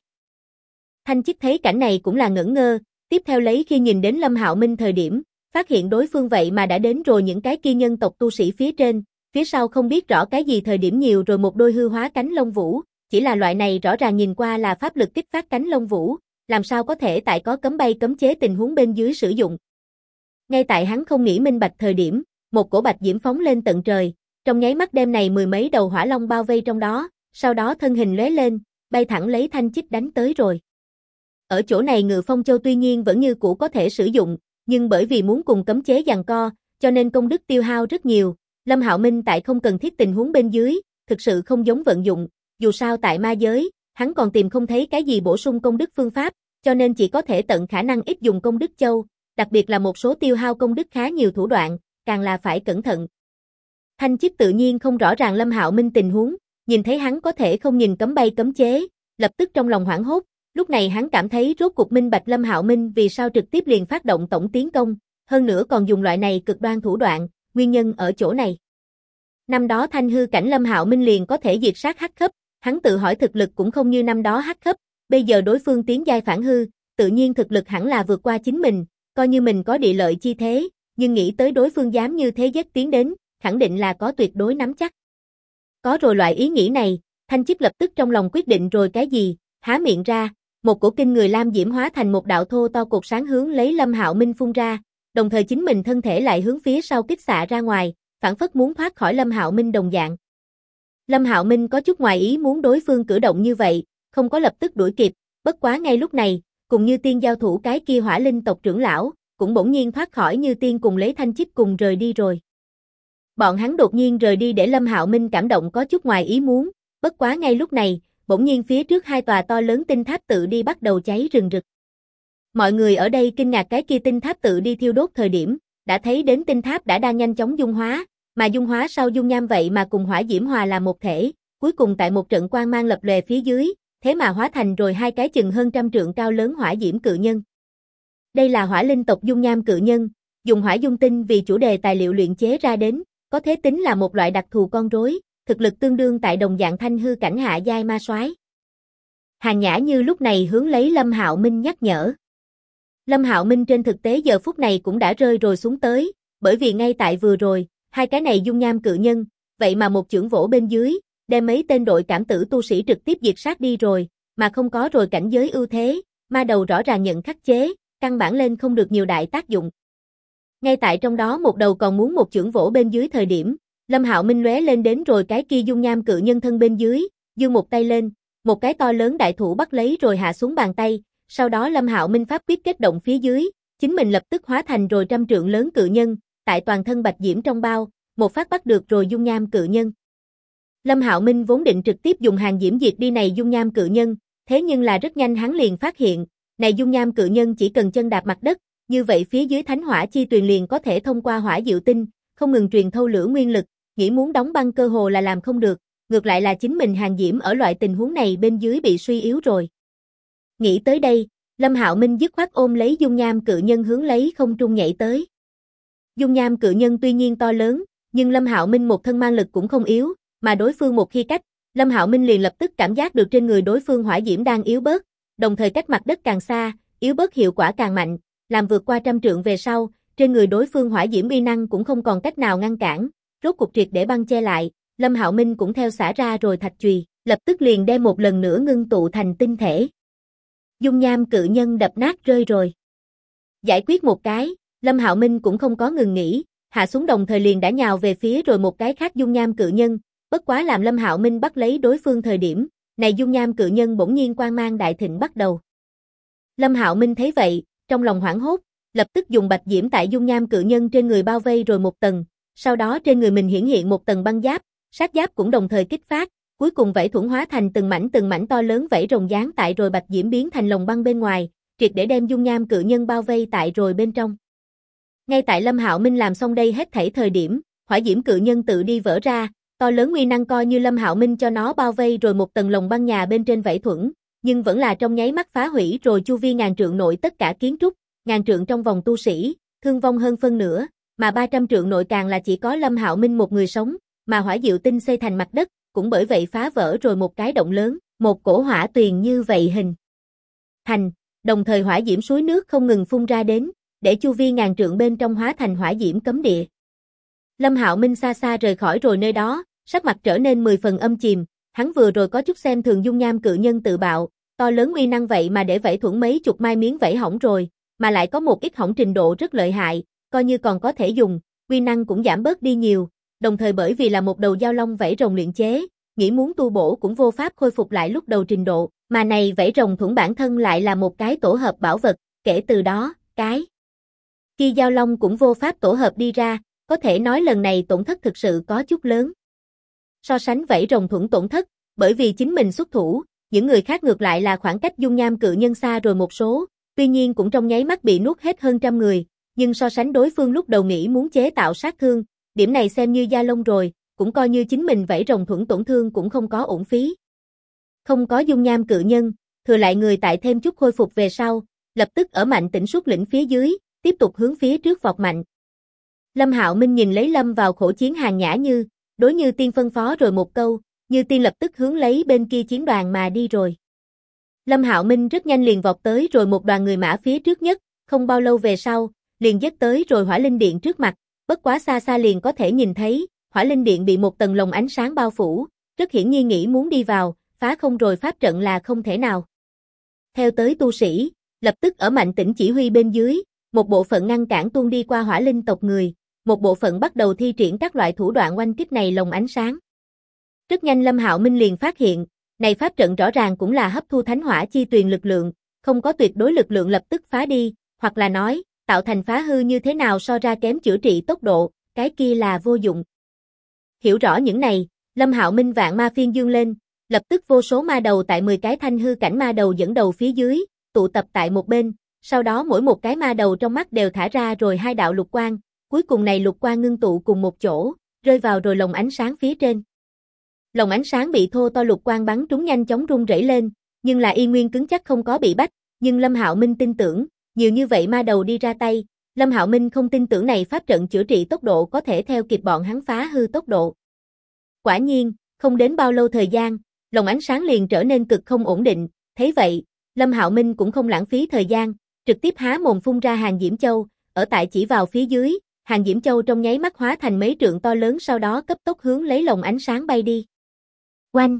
Thanh Chích thấy cảnh này cũng là ngẩn ngơ, tiếp theo lấy khi nhìn đến Lâm Hạo Minh thời điểm, phát hiện đối phương vậy mà đã đến rồi những cái kia nhân tộc tu sĩ phía trên, phía sau không biết rõ cái gì thời điểm nhiều rồi một đôi hư hóa cánh lông vũ, chỉ là loại này rõ ràng nhìn qua là pháp lực kích phát cánh lông vũ, làm sao có thể tại có cấm bay cấm chế tình huống bên dưới sử dụng. Ngay tại hắn không nghĩ minh bạch thời điểm, một cổ bạch diễm phóng lên tận trời, trong nháy mắt đem này mười mấy đầu hỏa long bao vây trong đó, sau đó thân hình lóe lên, bay thẳng lấy Thanh Chích đánh tới rồi. Ở chỗ này Ngự Phong Châu tuy nhiên vẫn như cũ có thể sử dụng, nhưng bởi vì muốn cùng cấm chế giằng co, cho nên công đức tiêu hao rất nhiều. Lâm Hạo Minh tại không cần thiết tình huống bên dưới, thực sự không giống vận dụng, dù sao tại ma giới, hắn còn tìm không thấy cái gì bổ sung công đức phương pháp, cho nên chỉ có thể tận khả năng ít dùng công đức châu, đặc biệt là một số tiêu hao công đức khá nhiều thủ đoạn, càng là phải cẩn thận. Thanh Chíp tự nhiên không rõ ràng Lâm Hạo Minh tình huống, nhìn thấy hắn có thể không nhìn cấm bay cấm chế, lập tức trong lòng hoảng hốt, lúc này hắn cảm thấy rốt cuộc minh bạch Lâm Hạo Minh vì sao trực tiếp liền phát động tổng tiến công, hơn nữa còn dùng loại này cực đoan thủ đoạn, nguyên nhân ở chỗ này. Năm đó thanh hư cảnh Lâm Hạo Minh liền có thể diệt sát hắc khấp, hắn tự hỏi thực lực cũng không như năm đó hắc khấp, bây giờ đối phương tiến giai phản hư, tự nhiên thực lực hẳn là vượt qua chính mình, coi như mình có địa lợi chi thế, nhưng nghĩ tới đối phương dám như thế dứt tiến đến, khẳng định là có tuyệt đối nắm chắc. Có rồi loại ý nghĩ này, Thanh Chíp lập tức trong lòng quyết định rồi cái gì, há miệng ra, một cổ kinh người lam diễm hóa thành một đạo thô to cột sáng hướng lấy Lâm Hạo Minh phun ra, đồng thời chính mình thân thể lại hướng phía sau kích xạ ra ngoài, phản phất muốn thoát khỏi Lâm Hạo Minh đồng dạng. Lâm Hạo Minh có chút ngoài ý muốn đối phương cử động như vậy, không có lập tức đuổi kịp, bất quá ngay lúc này, cùng Như Tiên giao thủ cái kia Hỏa Linh tộc trưởng lão, cũng bỗng nhiên thoát khỏi Như Tiên cùng lấy Thanh Chíp cùng rời đi rồi. Bọn hắn đột nhiên rời đi để Lâm Hạo Minh cảm động có chút ngoài ý muốn, bất quá ngay lúc này, bỗng nhiên phía trước hai tòa to lớn tinh tháp tự đi bắt đầu cháy rừng rực. Mọi người ở đây kinh ngạc cái kia tinh tháp tự đi thiêu đốt thời điểm, đã thấy đến tinh tháp đã đang nhanh chóng dung hóa, mà dung hóa sau dung nham vậy mà cùng hỏa diễm hòa là một thể, cuối cùng tại một trận quang mang lập lòe phía dưới, thế mà hóa thành rồi hai cái chừng hơn trăm trượng cao lớn hỏa diễm cự nhân. Đây là Hỏa Linh tộc dung nham cự nhân, dùng hỏa dung tinh vì chủ đề tài liệu luyện chế ra đến, có thể tính là một loại đặc thù con rối, thực lực tương đương tại đồng dạng thanh hư cảnh hạ giai ma soái. Hàn Nhã Như lúc này hướng lấy Lâm Hạo Minh nhắc nhở. Lâm Hạo Minh trên thực tế giờ phút này cũng đã rơi rồi xuống tới, bởi vì ngay tại vừa rồi, hai cái này dung nham cự nhân, vậy mà một chưởng vỗ bên dưới, đem mấy tên đội cảm tử tu sĩ trực tiếp diệt sát đi rồi, mà không có rồi cảnh giới ưu thế, ma đầu rõ ràng nhận khắc chế, căn bản lên không được nhiều đại tác dụng. Ngay tại trong đó một đầu còn muốn một chưởng vỗ bên dưới thời điểm, Lâm Hạo Minh lóe lên đến rồi cái kia dung nham cự nhân thân bên dưới, giơ một tay lên, một cái to lớn đại thủ bắt lấy rồi hạ xuống bàn tay, sau đó Lâm Hạo Minh pháp quyết kết động phía dưới, chính mình lập tức hóa thành rồi trăm trượng lớn cự nhân, tại toàn thân bạch diễm trong bao, một phát bắt được rồi dung nham cự nhân. Lâm Hạo Minh vốn định trực tiếp dùng hàng diễm diệt đi này dung nham cự nhân, thế nhưng là rất nhanh hắn liền phát hiện, này dung nham cự nhân chỉ cần chân đạp mặt đất, như vậy phía dưới thánh hỏa chi tuyền liền có thể thông qua hỏa diệu tinh, không ngừng truyền thâu lửa nguyên lực, nghĩ muốn đóng băng cơ hồ là làm không được, ngược lại là chính mình hàng diễm ở loại tình huống này bên dưới bị suy yếu rồi. Nghĩ tới đây, Lâm Hạo Minh dứt khoát ôm lấy dung nham cự nhân hướng lấy không trung nhảy tới. Dung nham cự nhân tuy nhiên to lớn, nhưng Lâm Hạo Minh một thân mang lực cũng không yếu, mà đối phương một khi cách, Lâm Hạo Minh liền lập tức cảm giác được trên người đối phương hỏa diễm đang yếu bớt, đồng thời cách mặt đất càng xa, yếu bớt hiệu quả càng mạnh, làm vượt qua trăm trượng về sau, trên người đối phương hỏa diễm uy năng cũng không còn cách nào ngăn cản, rốt cuộc triệt để băng che lại, Lâm Hạo Minh cũng theo xả ra rồi thạch chùy, lập tức liền đem một lần nữa ngưng tụ thành tinh thể. Dung nham cự nhân đập nát rơi rồi. Giải quyết một cái, Lâm Hạo Minh cũng không có ngừng nghỉ, hạ xuống đồng thời liền đã nhào về phía rồi một cái khác dung nham cự nhân, bất quá làm Lâm Hạo Minh bắt lấy đối phương thời điểm, này dung nham cự nhân bỗng nhiên quang mang đại thịnh bắt đầu. Lâm Hạo Minh thấy vậy, trong lòng hoảng hốt, lập tức dùng bạch diễm tại dung nham cự nhân trên người bao vây rồi một tầng, sau đó trên người mình hiển hiện một tầng băng giáp, sát giáp cũng đồng thời kích phát, cuối cùng vảy thuẫn hóa thành từng mảnh to lớn vảy rồng dán tại rồi bạch diễm biến thành lồng băng bên ngoài, triệt để đem dung nham cự nhân bao vây tại rồi bên trong. Ngay tại Lâm Hạo Minh làm xong đây hết thảy thời điểm, hỏa diễm cự nhân tự đi vỡ ra, to lớn uy năng coi như Lâm Hạo Minh cho nó bao vây rồi một tầng lồng băng nhà bên trên vảy thuẫn, nhưng vẫn là trong nháy mắt phá hủy rồi chu vi ngàn trượng nội tất cả kiến trúc, ngàn trượng trong vòng tu sĩ, thương vong hơn phân nửa, mà 300 trượng nội càng là chỉ có Lâm Hạo Minh một người sống, mà hỏa diệu tinh xây thành mặt đất, cũng bởi vậy phá vỡ rồi một cái động lớn, một cổ hỏa tuyền như vậy hình thành, đồng thời hỏa diễm suối nước không ngừng phun ra đến, để chu vi ngàn trượng bên trong hóa thành hỏa diễm cấm địa. Lâm Hạo Minh xa xa rời khỏi rồi nơi đó, sắc mặt trở nên 10 phần âm chìm, hắn vừa rồi có chút xem thường dung nham cự nhân tự bạo, to lớn uy năng vậy mà để vảy thuẫn mấy chục mai miếng vảy hỏng rồi, mà lại có một ít hỏng trình độ rất lợi hại, coi như còn có thể dùng, uy năng cũng giảm bớt đi nhiều, đồng thời bởi vì là một đầu giao long vảy rồng luyện chế, nghĩ muốn tu bổ cũng vô pháp khôi phục lại lúc đầu trình độ, mà này vảy rồng thuẫn bản thân lại là một cái tổ hợp bảo vật, kể từ đó, cái kia giao long cũng vô pháp tổ hợp đi ra, có thể nói lần này tổn thất thực sự có chút lớn. So sánh vảy rồng thuẫn tổn thất, bởi vì chính mình xuất thủ, những người khác ngược lại là khoảng cách dung nham cự nhân xa rồi một số, tuy nhiên cũng trong nháy mắt bị nuốt hết hơn trăm người, nhưng so sánh đối phương lúc đầu nghĩ muốn chế tạo sát thương, điểm này xem như da lông rồi, cũng coi như chính mình vảy rồng thuẫn tổn thương cũng không có uổng phí. Không có dung nham cự nhân, thừa lại người tại thêm chút khôi phục về sau, lập tức ở Mạnh Tĩnh xuất lĩnh phía dưới, tiếp tục hướng phía trước vọt mạnh. Lâm Hạo Minh nhìn lấy lâm vào khổ chiến Hàn Nhã Như, đối Như Tiên phân phó rồi một câu, Như Tiên lập tức hướng lấy bên kia chiến đoàn mà đi rồi. Lâm Hạo Minh rất nhanh liền vọt tới rồi một đoàn người mã phía trước nhất, không bao lâu về sau, liền dứt tới rồi Hỏa Linh Điện trước mặt, bất quá xa xa liền có thể nhìn thấy, Hỏa Linh Điện bị một tầng lồng ánh sáng bao phủ, rất hiển nhiên nghĩ muốn đi vào, phá không rồi pháp trận là không thể nào. Theo tới tu sĩ, lập tức ở Mạnh Tĩnh chỉ huy bên dưới, một bộ phận ngăn cản tuôn đi qua Hỏa Linh tộc người, một bộ phận bắt đầu thi triển các loại thủ đoạn oanh kích này lồng ánh sáng. Rất nhanh Lâm Hạo Minh liền phát hiện, này pháp trận rõ ràng cũng là hấp thu thánh hỏa chi tuyền lực lượng, không có tuyệt đối lực lượng lập tức phá đi, hoặc là nói, tạo thành phá hư như thế nào so ra kém chữa trị tốc độ, cái kia là vô dụng. Hiểu rõ những này, Lâm Hạo Minh vạn ma phiên dương lên, lập tức vô số ma đầu tại 10 cái thanh hư cảnh ma đầu dẫn đầu phía dưới, tụ tập tại một bên, sau đó mỗi một cái ma đầu trong mắt đều thả ra rồi hai đạo lục quang, cuối cùng này lục quang ngưng tụ cùng một chỗ, rơi vào rồi lồng ánh sáng phía trên. Lồng ánh sáng bị thô to lục quang bắn trúng nhanh chóng rung rẩy lên, nhưng là y nguyên cứng chắc không có bị bách, nhưng Lâm Hạo Minh tin tưởng, nhiều như vậy ma đầu đi ra tay, Lâm Hạo Minh không tin tưởng này pháp trận chữa trị tốc độ có thể theo kịp bọn hắn phá hư tốc độ. Quả nhiên, không đến bao lâu thời gian, lồng ánh sáng liền trở nên cực không ổn định, thấy vậy, Lâm Hạo Minh cũng không lãng phí thời gian, trực tiếp há mồm phun ra Hàn Diễm Châu, ở tại chỉ vào phía dưới, Hàn Diễm Châu trong nháy mắt hóa thành mấy trượng to lớn sau đó cấp tốc hướng lấy lồng ánh sáng bay đi. Oanh!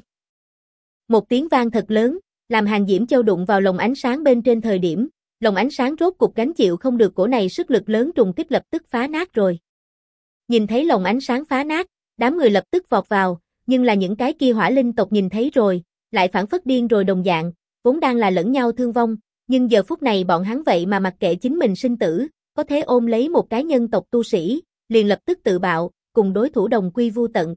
Một tiếng vang thật lớn, làm Hàn Diễm Châu đụng vào lồng ánh sáng bên trên thời điểm, lồng ánh sáng rốt cục gánh chịu không được cổ này sức lực lớn trùng kích lập tức phá nát rồi. Nhìn thấy lồng ánh sáng phá nát, đám người lập tức vọt vào, nhưng là những cái kia hỏa linh tộc nhìn thấy rồi, lại phản phất điên rồi đồng dạng, vốn đang là lẫn nhau thương vong, nhưng giờ phút này bọn hắn vậy mà mặc kệ chính mình sinh tử, có thể ôm lấy một cái nhân tộc tu sĩ, liền lập tức tự bạo, cùng đối thủ đồng quy vu tận.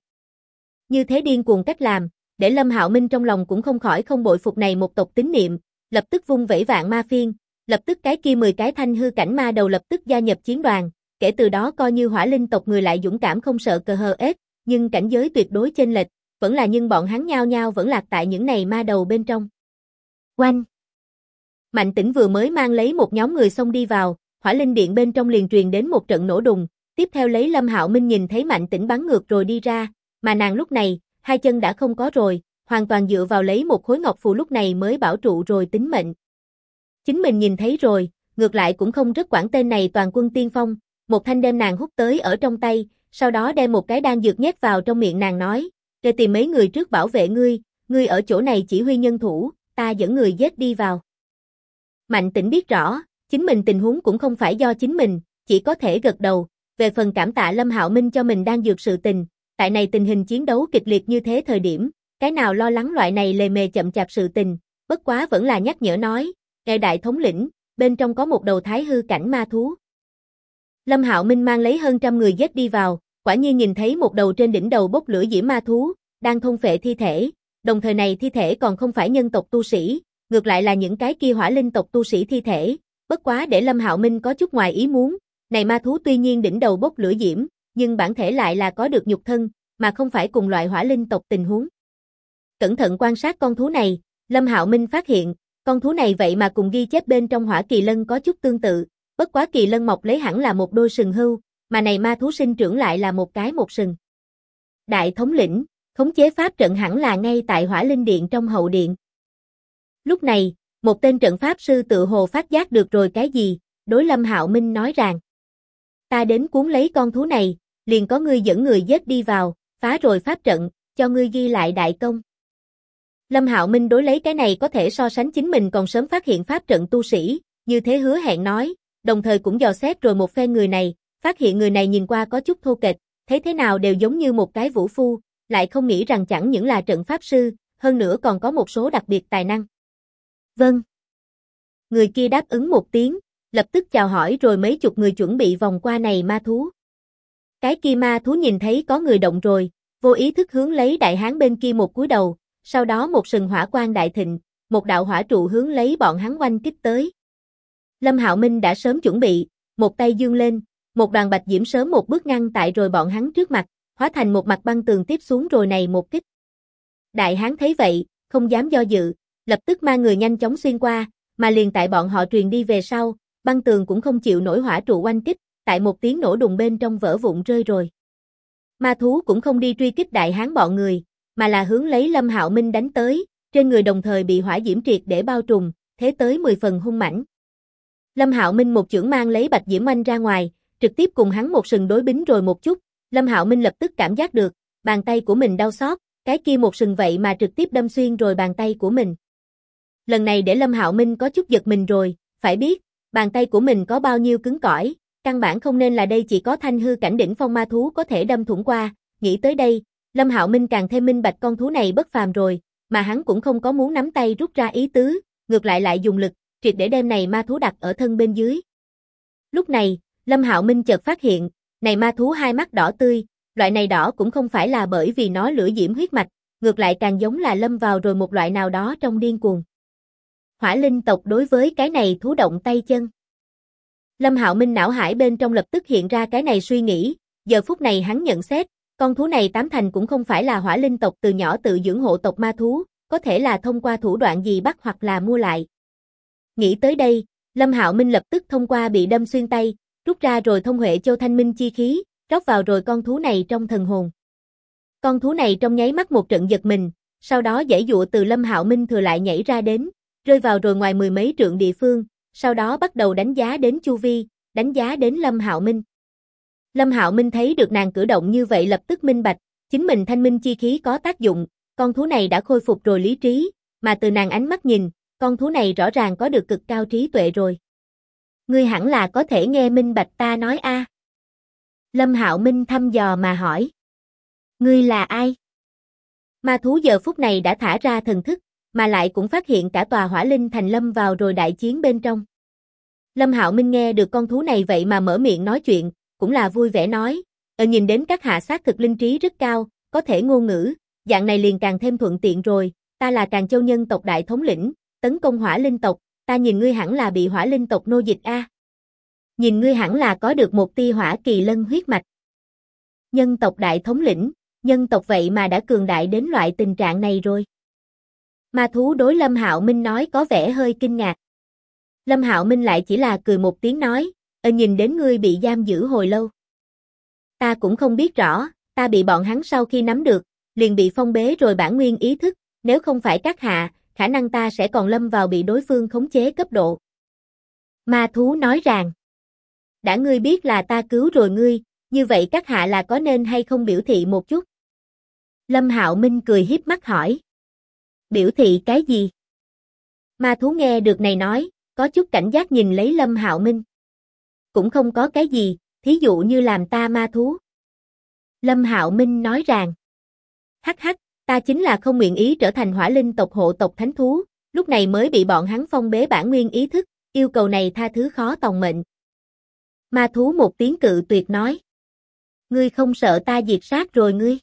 Như thế điên cuồng cách làm, để Lâm Hạo Minh trong lòng cũng không khỏi không bội phục này một tộc tín niệm, lập tức vung vẩy vạn ma phiên, lập tức cái kia 10 cái thanh hư cảnh ma đầu lập tức gia nhập chiến đoàn, kể từ đó coi như hỏa linh tộc người lại dũng cảm không sợ cờ hờ ết, nhưng cảnh giới tuyệt đối chênh lệch, vẫn là nhưng bọn hắn nhao nhao vẫn lạc tại những này ma đầu bên trong. Oanh! Mạnh Tĩnh vừa mới mang lấy một nhóm người xông đi vào, Hỏa Linh Điện bên trong liền truyền đến một trận nổ đùng, tiếp theo lấy Lâm Hạo Minh nhìn thấy Mạnh Tĩnh bắn ngược rồi đi ra, mà nàng lúc này, hai chân đã không có rồi, hoàn toàn dựa vào lấy một khối ngọc phù lúc này mới bảo trụ rồi tính mệnh. Chính mình nhìn thấy rồi, ngược lại cũng không rất quản tên này toàn quân tiên phong, một thanh đem nàng hút tới ở trong tay, sau đó đem một cái đan dược nhét vào trong miệng nàng nói, để tìm mấy người trước bảo vệ ngươi ở chỗ này chỉ huy nhân thủ, ta dẫn người giết đi vào. Mạnh Tĩnh biết rõ, chính mình tình huống cũng không phải do chính mình, chỉ có thể gật đầu, về phần cảm tạ Lâm Hạo Minh cho mình đan dược sự tình, tại này tình hình chiến đấu kịch liệt như thế thời điểm, cái nào lo lắng loại này lề mề chậm chạp sự tình, bất quá vẫn là nhắc nhở nói, ngài đại thống lĩnh, bên trong có một đầu thái hư cảnh ma thú. Lâm Hạo Minh mang lấy hơn trăm người giết đi vào, quả nhiên nhìn thấy một đầu trên đỉnh đầu bốc lửa diễm ma thú, đang thôn phệ thi thể, đồng thời này thi thể còn không phải nhân tộc tu sĩ, ngược lại là những cái kia hỏa linh tộc tu sĩ thi thể, bất quá để Lâm Hạo Minh có chút ngoài ý muốn, này ma thú tuy nhiên đỉnh đầu bốc lửa diễm, nhưng bản thể lại là có được nhục thân, mà không phải cùng loại hỏa linh tộc tình huống. Cẩn thận quan sát con thú này, Lâm Hạo Minh phát hiện, con thú này vậy mà cùng ghi chép bên trong hỏa kỳ lân có chút tương tự, bất quá kỳ lân mọc lấy hẳn là một đôi sừng hưu, mà này ma thú sinh trưởng lại là một cái một sừng. Đại thống lĩnh, khống chế pháp trận hẳn là ngay tại Hỏa Linh Điện trong hậu điện. Lúc này, một tên trận pháp sư tự hồ phát giác được rồi cái gì, đối Lâm Hạo Minh nói rằng, ta đến cuốn lấy con thú này, liền có ngươi dẫn người giết đi vào, phá rồi pháp trận, cho ngươi ghi lại đại công. Lâm Hạo Minh đối lấy cái này có thể so sánh chính mình còn sớm phát hiện pháp trận tu sĩ, như thế hứa hẹn nói, đồng thời cũng dò xét rồi một phen người này, phát hiện người này nhìn qua có chút thô kệch, thấy thế nào đều giống như một cái vũ phu, lại không nghĩ rằng chẳng những là trận pháp sư, hơn nữa còn có một số đặc biệt tài năng. Vâng. Người kia đáp ứng một tiếng, lập tức chào hỏi rồi mấy chục người chuẩn bị vòng qua này ma thú. Cái kia ma thú nhìn thấy có người động rồi, vô ý thức hướng lấy đại hán bên kia một cúi đầu, sau đó một sừng hỏa quang đại thịnh, một đạo hỏa trụ hướng lấy bọn hắn oanh kích tới. Lâm Hạo Minh đã sớm chuẩn bị, một tay giương lên, một đoàn bạch diễm sớm một bước ngăn tại rồi bọn hắn trước mặt, hóa thành một mặt băng tường tiếp xuống rồi này một kích. Đại hán thấy vậy, không dám do dự, lập tức mang người nhanh chóng xuyên qua, mà liền tại bọn họ truyền đi về sau, băng tường cũng không chịu nổi hỏa trụ oanh kích, tại một tiếng nổ đùng bên trong vỡ vụn rơi rồi. Ma thú cũng không đi truy kích đại hán bọn người, mà là hướng lấy Lâm Hạo Minh đánh tới, trên người đồng thời bị hỏa diễm triệt để bao trùm, thế tới 10 phần hung mãnh. Lâm Hạo Minh một chưởng mang lấy bạch diễm oanh ra ngoài, trực tiếp cùng hắn một sừng đối bính rồi một chút, Lâm Hạo Minh lập tức cảm giác được, bàn tay của mình đau xót, cái kia một sừng vậy mà trực tiếp đâm xuyên rồi bàn tay của mình. Lần này để Lâm Hạo Minh có chút giật mình rồi, phải biết, bàn tay của mình có bao nhiêu cứng cỏi, căn bản không nên là đây chỉ có thanh hư cảnh đỉnh phong ma thú có thể đâm thủng qua, nghĩ tới đây, Lâm Hạo Minh càng thêm minh bạch con thú này bất phàm rồi, mà hắn cũng không có muốn nắm tay rút ra ý tứ, ngược lại dùng lực, triệt để đem này ma thú đặt ở thân bên dưới. Lúc này, Lâm Hạo Minh chợt phát hiện, này ma thú hai mắt đỏ tươi, loại này đỏ cũng không phải là bởi vì nó lửa diễm huyết mạch, ngược lại càng giống là lâm vào rồi một loại nào đó trong điên cuồng. Hỏa linh tộc đối với cái này thú động tay chân. Lâm Hạo Minh não hải bên trong lập tức hiện ra cái này suy nghĩ, giờ phút này hắn nhận xét, con thú này tám thành cũng không phải là hỏa linh tộc từ nhỏ tự dưỡng hộ tộc ma thú, có thể là thông qua thủ đoạn gì bắt hoặc là mua lại. Nghĩ tới đây, Lâm Hạo Minh lập tức thông qua bị đâm xuyên tay, rút ra rồi thông huệ châu thanh minh chi khí, rót vào rồi con thú này trong thần hồn. Con thú này trong nháy mắt một trận giật mình, sau đó giãy giụa từ Lâm Hạo Minh thừa lại nhảy ra đến, rơi vào rồi ngoài mười mấy trượng địa phương, sau đó bắt đầu đánh giá đến chu vi, đánh giá đến Lâm Hạo Minh. Lâm Hạo Minh thấy được nàng cử động như vậy lập tức minh bạch, chính mình thanh minh chi khí có tác dụng, con thú này đã khôi phục rồi lý trí, mà từ nàng ánh mắt nhìn, con thú này rõ ràng có được cực cao trí tuệ rồi. Ngươi hẳn là có thể nghe minh bạch ta nói a. Lâm Hạo Minh thăm dò mà hỏi. Ngươi là ai? Ma thú giờ phút này đã thả ra thần thức, mà lại cũng phát hiện cả tòa hỏa linh thành lâm vào rồi đại chiến bên trong. Lâm Hạo Minh nghe được con thú này vậy mà mở miệng nói chuyện, cũng là vui vẻ nói, nhìn đến các hạ xác thực linh trí rất cao, có thể ngôn ngữ, dạng này liền càng thêm thuận tiện rồi, ta là Càn Châu nhân tộc đại thống lĩnh, tấn công hỏa linh tộc, ta nhìn ngươi hẳn là bị hỏa linh tộc nô dịch a. Nhìn ngươi hẳn là có được một tia hỏa kỳ lân huyết mạch. Nhân tộc đại thống lĩnh, nhân tộc vậy mà đã cường đại đến loại tình trạng này rồi. Ma thú đối Lâm Hạo Minh nói có vẻ hơi kinh ngạc. Lâm Hạo Minh lại chỉ là cười một tiếng nói, nhìn đến ngươi bị giam giữ hồi lâu. Ta cũng không biết rõ, ta bị bọn hắn sau khi nắm được, liền bị phong bế rồi bản nguyên ý thức, nếu không phải các hạ, khả năng ta sẽ còn lâm vào bị đối phương khống chế cấp độ. Ma thú nói rằng, đã ngươi biết là ta cứu rồi ngươi, như vậy các hạ là có nên hay không biểu thị một chút? Lâm Hạo Minh cười híp mắt hỏi. Biểu thị cái gì? Ma thú nghe được này nói, có chút cảnh giác nhìn lấy Lâm Hạo Minh. Cũng không có cái gì, thí dụ như làm ta ma thú. Lâm Hạo Minh nói rằng, hắc hắc, ta chính là không nguyện ý trở thành hỏa linh tộc hộ tộc thánh thú, lúc này mới bị bọn hắn phong bế bản nguyên ý thức, yêu cầu này tha thứ khó tòng mệnh. Ma thú một tiếng cự tuyệt nói. Ngươi không sợ ta diệt sát rồi ngươi?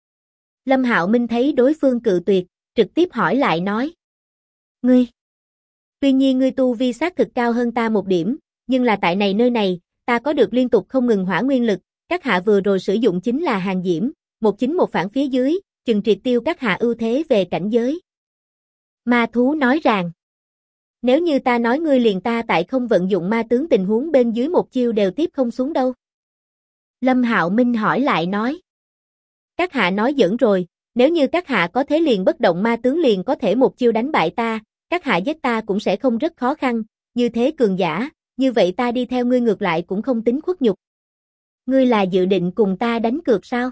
Lâm Hạo Minh thấy đối phương cự tuyệt, trực tiếp hỏi lại nói. Ngươi? Tuy nhiên ngươi tu vi xác thực cao hơn ta một điểm, nhưng là tại này nơi này, ta có được liên tục không ngừng hỏa nguyên lực, các hạ vừa rồi sử dụng chính là hàng diễm, 191 phản phía dưới, chừng triệt tiêu các hạ ưu thế về cảnh giới. Ma thú nói rằng, nếu như ta nói ngươi liền ta tại không vận dụng ma tướng tình huống bên dưới một chiêu đều tiếp không xuống đâu. Lâm Hạo Minh hỏi lại nói, các hạ nói giỡn rồi, nếu như các hạ có thế liền bất động ma tướng liền có thể một chiêu đánh bại ta, các hạ giết ta cũng sẽ không rất khó khăn, như thế cường giả, như vậy ta đi theo ngươi ngược lại cũng không tính khuất nhục. Ngươi là dự định cùng ta đánh cược sao?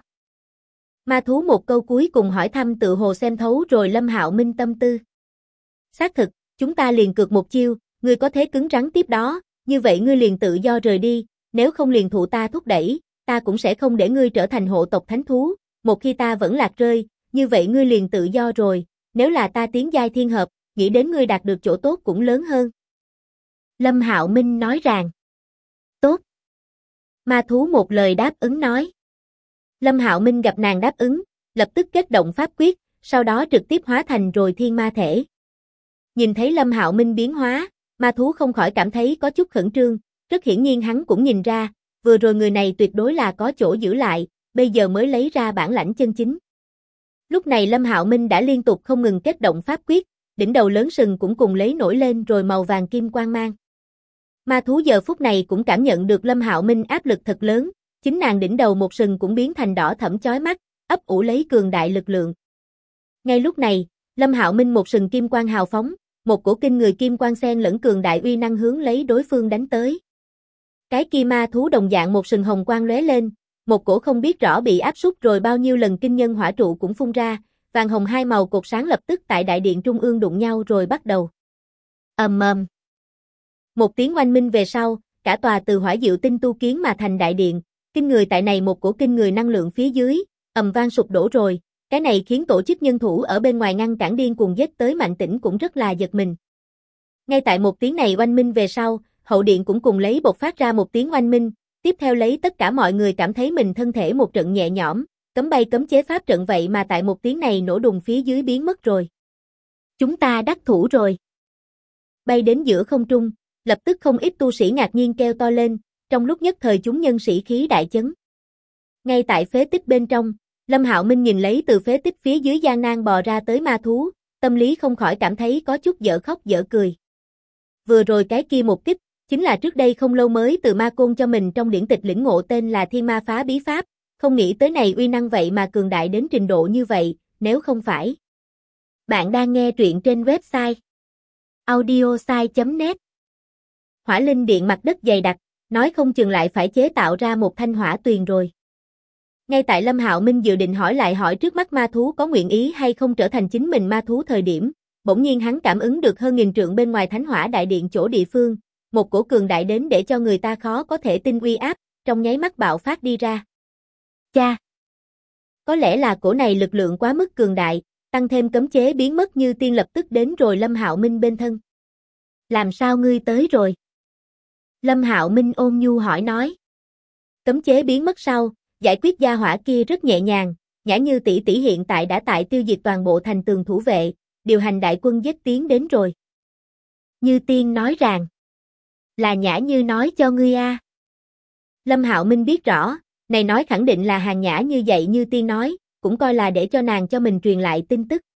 Ma thú một câu cuối cùng hỏi thăm tự hồ xem thấu rồi Lâm Hạo Minh tâm tư. Xác thực, chúng ta liền cược một chiêu, ngươi có thế cứng rắn tiếp đó, như vậy ngươi liền tự do rời đi, nếu không liền thụ ta thúc đẩy, ta cũng sẽ không để ngươi trở thành hộ tộc thánh thú, một khi ta vẫn lạc rơi, như vậy ngươi liền tự do rồi, nếu là ta tiến giai thiên hợp, nghĩ đến ngươi đạt được chỗ tốt cũng lớn hơn. Lâm Hạo Minh nói rằng, tốt. Ma thú một lời đáp ứng nói. Lâm Hạo Minh gặp nàng đáp ứng, lập tức kết động pháp quyết, sau đó trực tiếp hóa thành rồi thiên ma thể. Nhìn thấy Lâm Hạo Minh biến hóa, ma thú không khỏi cảm thấy có chút khẩn trương, rất hiển nhiên hắn cũng nhìn ra, vừa rồi người này tuyệt đối là có chỗ giữ lại, bây giờ mới lấy ra bản lãnh chân chính. Lúc này Lâm Hạo Minh đã liên tục không ngừng kết động pháp quyết, đỉnh đầu lớn sừng cũng cùng lấy nổi lên rồi màu vàng kim quang mang. Ma thú giờ phút này cũng cảm nhận được Lâm Hạo Minh áp lực thật lớn, chính nàng đỉnh đầu một sừng cũng biến thành đỏ thẫm chói mắt, ấp ủ lấy cường đại lực lượng. Ngay lúc này, Lâm Hạo Minh một sừng kim quang hào phóng, một cổ kinh người kim quang xen lẫn cường đại uy năng hướng lấy đối phương đánh tới. Cái kia ma thú đồng dạng một sừng hồng quang lóe lên, một cổ không biết rõ bị áp súc rồi bao nhiêu lần kinh nhân hỏa trụ cũng phun ra, vàng hồng hai màu cột sáng lập tức tại đại điện trung ương đụng nhau rồi bắt đầu. Ầm ầm. Một tiếng oanh minh về sau, cả tòa từ hỏa diệu tinh tu kiến mà thành đại điện, kinh người tại này một cổ kinh người năng lượng phía dưới, ầm vang sụp đổ rồi, cái này khiến tổ chức nhân thủ ở bên ngoài ngăn cản điên cuồng giết tới Mạnh Tĩnh cũng rất là giật mình. Ngay tại một tiếng này oanh minh về sau, hậu điện cũng cùng lấy bộc phát ra một tiếng oanh minh, tiếp theo lấy tất cả mọi người cảm thấy mình thân thể một trận nhẹ nhõm, cấm bay cấm chế pháp trận vậy mà tại một tiếng này nổ đùng phía dưới biến mất rồi. Chúng ta đắc thủ rồi. Bay đến giữa không trung, lập tức không ít tu sĩ ngạc nhiên kêu to lên, trong lúc nhất thời chúng nhân sĩ khí đại chấn. Ngay tại phế tích bên trong, Lâm Hạo Minh nhìn lấy từ phế tích phía dưới gian nan bò ra tới ma thú, tâm lý không khỏi cảm thấy có chút dở khóc dở cười. Vừa rồi cái kia một kích, chính là trước đây không lâu mới từ ma côn cho mình trong điển tịch lĩnh ngộ tên là Thiên Ma Phá Bí Pháp, không nghĩ tới này uy năng vậy mà cường đại đến trình độ như vậy, nếu không phải. Bạn đang nghe truyện trên website audiosai.net. Hỏa linh điện mặt đất dày đặc, nói không chừng lại phải chế tạo ra một thanh hỏa tuyền rồi. Ngay tại Lâm Hạo Minh dự định hỏi lại hỏi trước mắt ma thú có nguyện ý hay không trở thành chính mình ma thú thời điểm, bỗng nhiên hắn cảm ứng được hơn nghìn trượng bên ngoài Thánh Hỏa Đại Điện chỗ địa phương, một cổ cường đại đến để cho người ta khó có thể tin uy áp, trong nháy mắt bạo phát đi ra. Cha! Có lẽ là cổ này lực lượng quá mức cường đại, tăng thêm cấm chế biến mất như tiên lập tức đến rồi Lâm Hạo Minh bên thân. Làm sao ngươi tới rồi? Lâm Hạo Minh ôn nhu hỏi nói. Cấm chế biến mất sau, giải quyết gia hỏa kia rất nhẹ nhàng, Nhã Như tỷ tỷ hiện tại đã tại tiêu diệt toàn bộ thành tường thủ vệ, điều hành đại quân giết tiến đến rồi. Như tiên nói rằng, là Nhã Như nói cho ngươi a. Lâm Hạo Minh biết rõ, này nói khẳng định là hàng Nhã Như vậy Như tiên nói, cũng coi là để cho nàng cho mình truyền lại tin tức.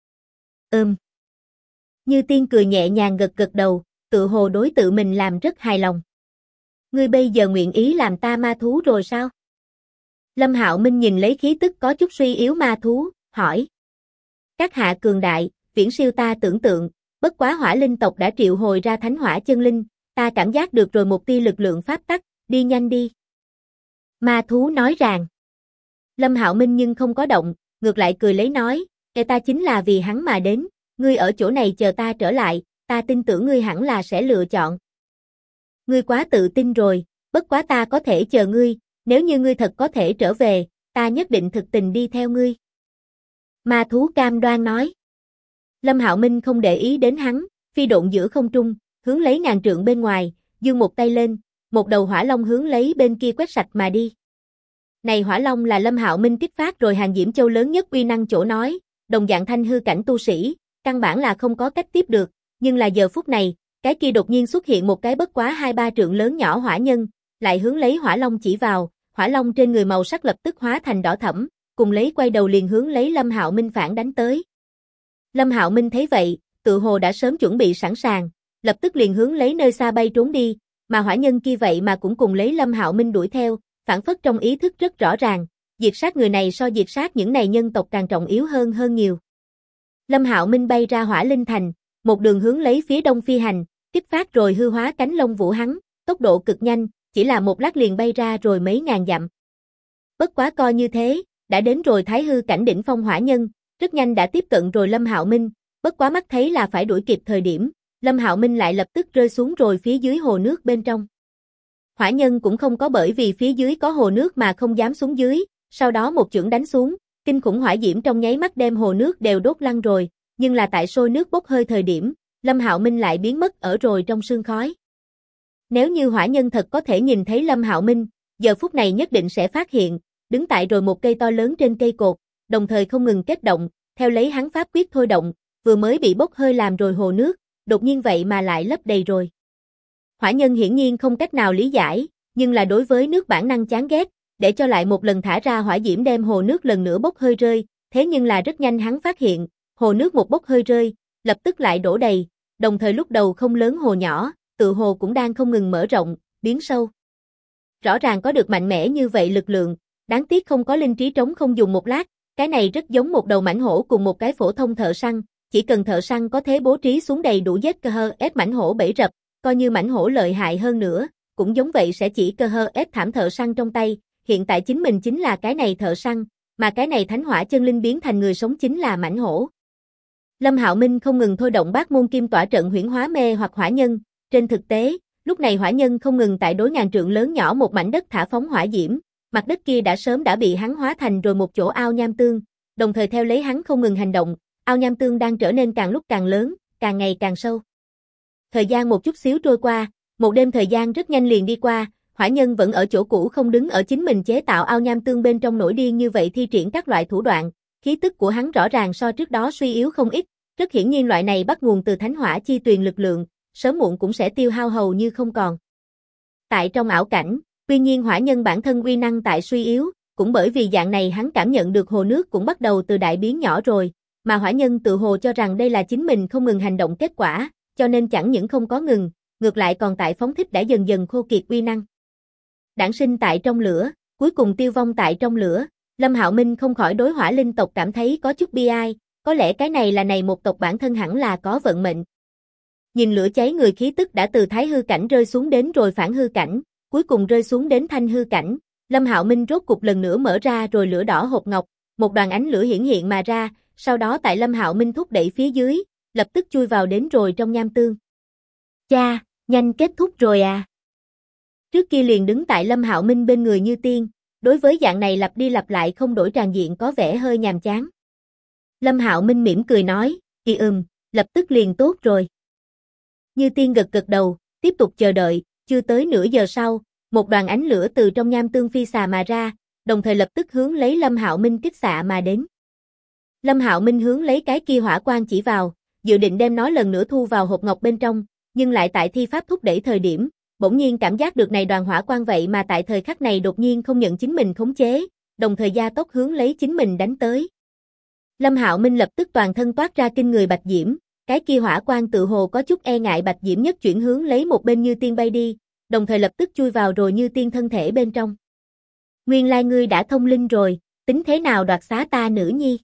Như tiên cười nhẹ nhàng gật gật đầu, tự hồ đối tự mình làm rất hài lòng. Ngươi bây giờ nguyện ý làm ta ma thú rồi sao? Lâm Hạo Minh nhìn lấy khí tức có chút suy yếu ma thú, hỏi. Các hạ cường đại, viễn siêu ta tưởng tượng, bất quá hỏa linh tộc đã triệu hồi ra thánh hỏa chân linh, ta cảm giác được rồi một tia lực lượng pháp tắc, đi nhanh đi. Ma thú nói rằng. Lâm Hạo Minh nhưng không có động, ngược lại cười lấy nói, ta chính là vì hắn mà đến, ngươi ở chỗ này chờ ta trở lại, ta tin tưởng ngươi hẳn là sẽ lựa chọn. Ngươi quá tự tin rồi, bất quá ta có thể chờ ngươi, nếu như ngươi thật có thể trở về, ta nhất định thực tình đi theo ngươi. Ma thú cam đoan nói. Lâm Hạo Minh không để ý đến hắn, phi độn giữa không trung, hướng lấy ngàn trượng bên ngoài, giương một tay lên, một đầu hỏa long hướng lấy bên kia quét sạch mà đi. Này hỏa long là Lâm Hạo Minh kích phát rồi Hàng Diễm Châu lớn nhất uy năng chỗ nói, đồng dạng thanh hư cảnh tu sĩ, căn bản là không có cách tiếp được, nhưng là giờ phút này, cái kia đột nhiên xuất hiện một cái bất quá 2-3 trượng lớn nhỏ hỏa nhân, lại hướng lấy hỏa long chỉ vào, hỏa long trên người màu sắc lập tức hóa thành đỏ thẫm, cùng lấy quay đầu liền hướng lấy Lâm Hạo Minh phản đánh tới. Lâm Hạo Minh thấy vậy, tự hồ đã sớm chuẩn bị sẵn sàng, lập tức liền hướng lấy nơi xa bay trốn đi, mà hỏa nhân kia vậy mà cũng cùng lấy Lâm Hạo Minh đuổi theo, phản phất trong ý thức rất rõ ràng, diệt sát người này so diệt sát những này nhân tộc càng trọng yếu hơn nhiều. Lâm Hạo Minh bay ra Hỏa Linh Thành, một đường hướng lấy phía đông phi hành, kích phát rồi hư hóa cánh lông vũ hắn, tốc độ cực nhanh, chỉ là một lát liền bay ra rồi mấy ngàn dặm. Bất quá coi như thế, đã đến rồi thái hư cảnh đỉnh phong hỏa nhân, rất nhanh đã tiếp cận rồi Lâm Hạo Minh, bất quá mắt thấy là phải đuổi kịp thời điểm, Lâm Hạo Minh lại lập tức rơi xuống rồi phía dưới hồ nước bên trong. Hỏa nhân cũng không có bởi vì phía dưới có hồ nước mà không dám xuống dưới, sau đó một chưởng đánh xuống, Kinh khủng hỏa diễm trong nháy mắt đem hồ nước đều đốt lăn rồi, nhưng là tại sôi nước bốc hơi thời điểm, Lâm Hạo Minh lại biến mất ở rồi trong sương khói. Nếu như hỏa nhân thật có thể nhìn thấy Lâm Hạo Minh, giờ phút này nhất định sẽ phát hiện, đứng tại rồi một cây to lớn trên cây cột, đồng thời không ngừng kết động, theo lấy hắn pháp quyết thôi động, vừa mới bị bốc hơi làm rồi hồ nước, đột nhiên vậy mà lại lấp đầy rồi. Hỏa nhân hiển nhiên không cách nào lý giải, nhưng là đối với nước bản năng chán ghét, để cho lại một lần thả ra hỏa diễm đem hồ nước lần nữa bốc hơi rơi, thế nhưng là rất nhanh hắn phát hiện, hồ nước một bốc hơi rơi, lập tức lại đổ đầy, đồng thời lúc đầu không lớn hồ nhỏ, tự hồ cũng đang không ngừng mở rộng, biến sâu. Rõ ràng có được mạnh mẽ như vậy lực lượng, đáng tiếc không có linh trí trống không dùng một lát, cái này rất giống một đầu mãnh hổ cùng một cái phổ thông thợ săn, chỉ cần thợ săn có thể bố trí xuống đầy đủ giết cơ hơ ép mãnh hổ bẫy rập, coi như mãnh hổ lợi hại hơn nữa, cũng giống vậy sẽ chỉ cơ hơ ép thảm thợ săn trong tay, hiện tại chính mình chính là cái này thợ săn, mà cái này thánh hỏa chân linh biến thành người sống chính là mãnh hổ. Lâm Hạo Minh không ngừng thôi động bát môn kim tỏa trận huyễn hóa mê hoặc hỏa nhân, trên thực tế, lúc này hỏa nhân không ngừng tại đối ngàn trượng lớn nhỏ một mảnh đất thả phóng hỏa diễm, mặt đất kia đã sớm đã bị hắn hóa thành rồi một chỗ ao nham tương, đồng thời theo lấy hắn không ngừng hành động, ao nham tương đang trở nên càng lúc càng lớn, càng ngày càng sâu. Thời gian một chút xíu trôi qua, một đêm thời gian rất nhanh liền đi qua, hỏa nhân vẫn ở chỗ cũ không đứng ở chính mình chế tạo ao nham tương bên trong nổi điên như vậy thi triển các loại thủ đoạn, khí tức của hắn rõ ràng so trước đó suy yếu không ít, rất hiển nhiên loại này bắt nguồn từ thánh hỏa chi tuyền lực lượng, sớm muộn cũng sẽ tiêu hao hầu như không còn. Tại trong ảo cảnh, tuy nhiên hỏa nhân bản thân uy năng tại suy yếu, cũng bởi vì dạng này hắn cảm nhận được hồ nước cũng bắt đầu từ đại biến nhỏ rồi, mà hỏa nhân tự hồ cho rằng đây là chính mình không ngừng hành động kết quả, cho nên chẳng những không có ngừng, ngược lại còn tại phóng thích đã dần dần khô kiệt uy năng. Đản sinh tại trong lửa, cuối cùng tiêu vong tại trong lửa, Lâm Hạo Minh không khỏi đối hỏa linh tộc cảm thấy có chút bi ai, có lẽ cái này là này một tộc bản thân hẳn là có vận mệnh. Nhìn lửa cháy người khí tức đã từ thái hư cảnh rơi xuống đến rồi phản hư cảnh, cuối cùng rơi xuống đến thanh hư cảnh, Lâm Hạo Minh rốt cục lần nữa mở ra rồi lửa đỏ hộp ngọc, một đoàn ánh lửa hiển hiện mà ra, sau đó tại Lâm Hạo Minh thúc đẩy phía dưới, lập tức chui vào đến rồi trong nham tương. Cha, nhanh kết thúc rồi à. Trước kia liền đứng tại Lâm Hạo Minh bên người Như Tiên, đối với dạng này lặp đi lặp lại không đổi tràn diện có vẻ hơi nhàm chán. Lâm Hạo Minh mỉm cười nói, lập tức liền tốt rồi. Như Tiên gật gật đầu, tiếp tục chờ đợi, chưa tới nửa giờ sau, một đoàn ánh lửa từ trong nham tương phi xà mà ra, đồng thời lập tức hướng lấy Lâm Hạo Minh kích xạ mà đến. Lâm Hạo Minh hướng lấy cái kia hỏa quang chỉ vào, dự định đem nó lần nữa thu vào hộp ngọc bên trong, nhưng lại tại thi pháp thúc đẩy thời điểm, bỗng nhiên cảm giác được này đoàn hỏa quang vậy mà tại thời khắc này đột nhiên không nhận chính mình khống chế, đồng thời gia tốc hướng lấy chính mình đánh tới. Lâm Hạo Minh lập tức toàn thân toát ra kinh người bạch diễm, cái kia hỏa quang tự hồ có chút e ngại bạch diễm nhất chuyển hướng lấy một bên Như Tiên bay đi, đồng thời lập tức chui vào rồi Như Tiên thân thể bên trong. Nguyên lai ngươi đã thông linh rồi, tính thế nào đoạt xá ta nữ nhi?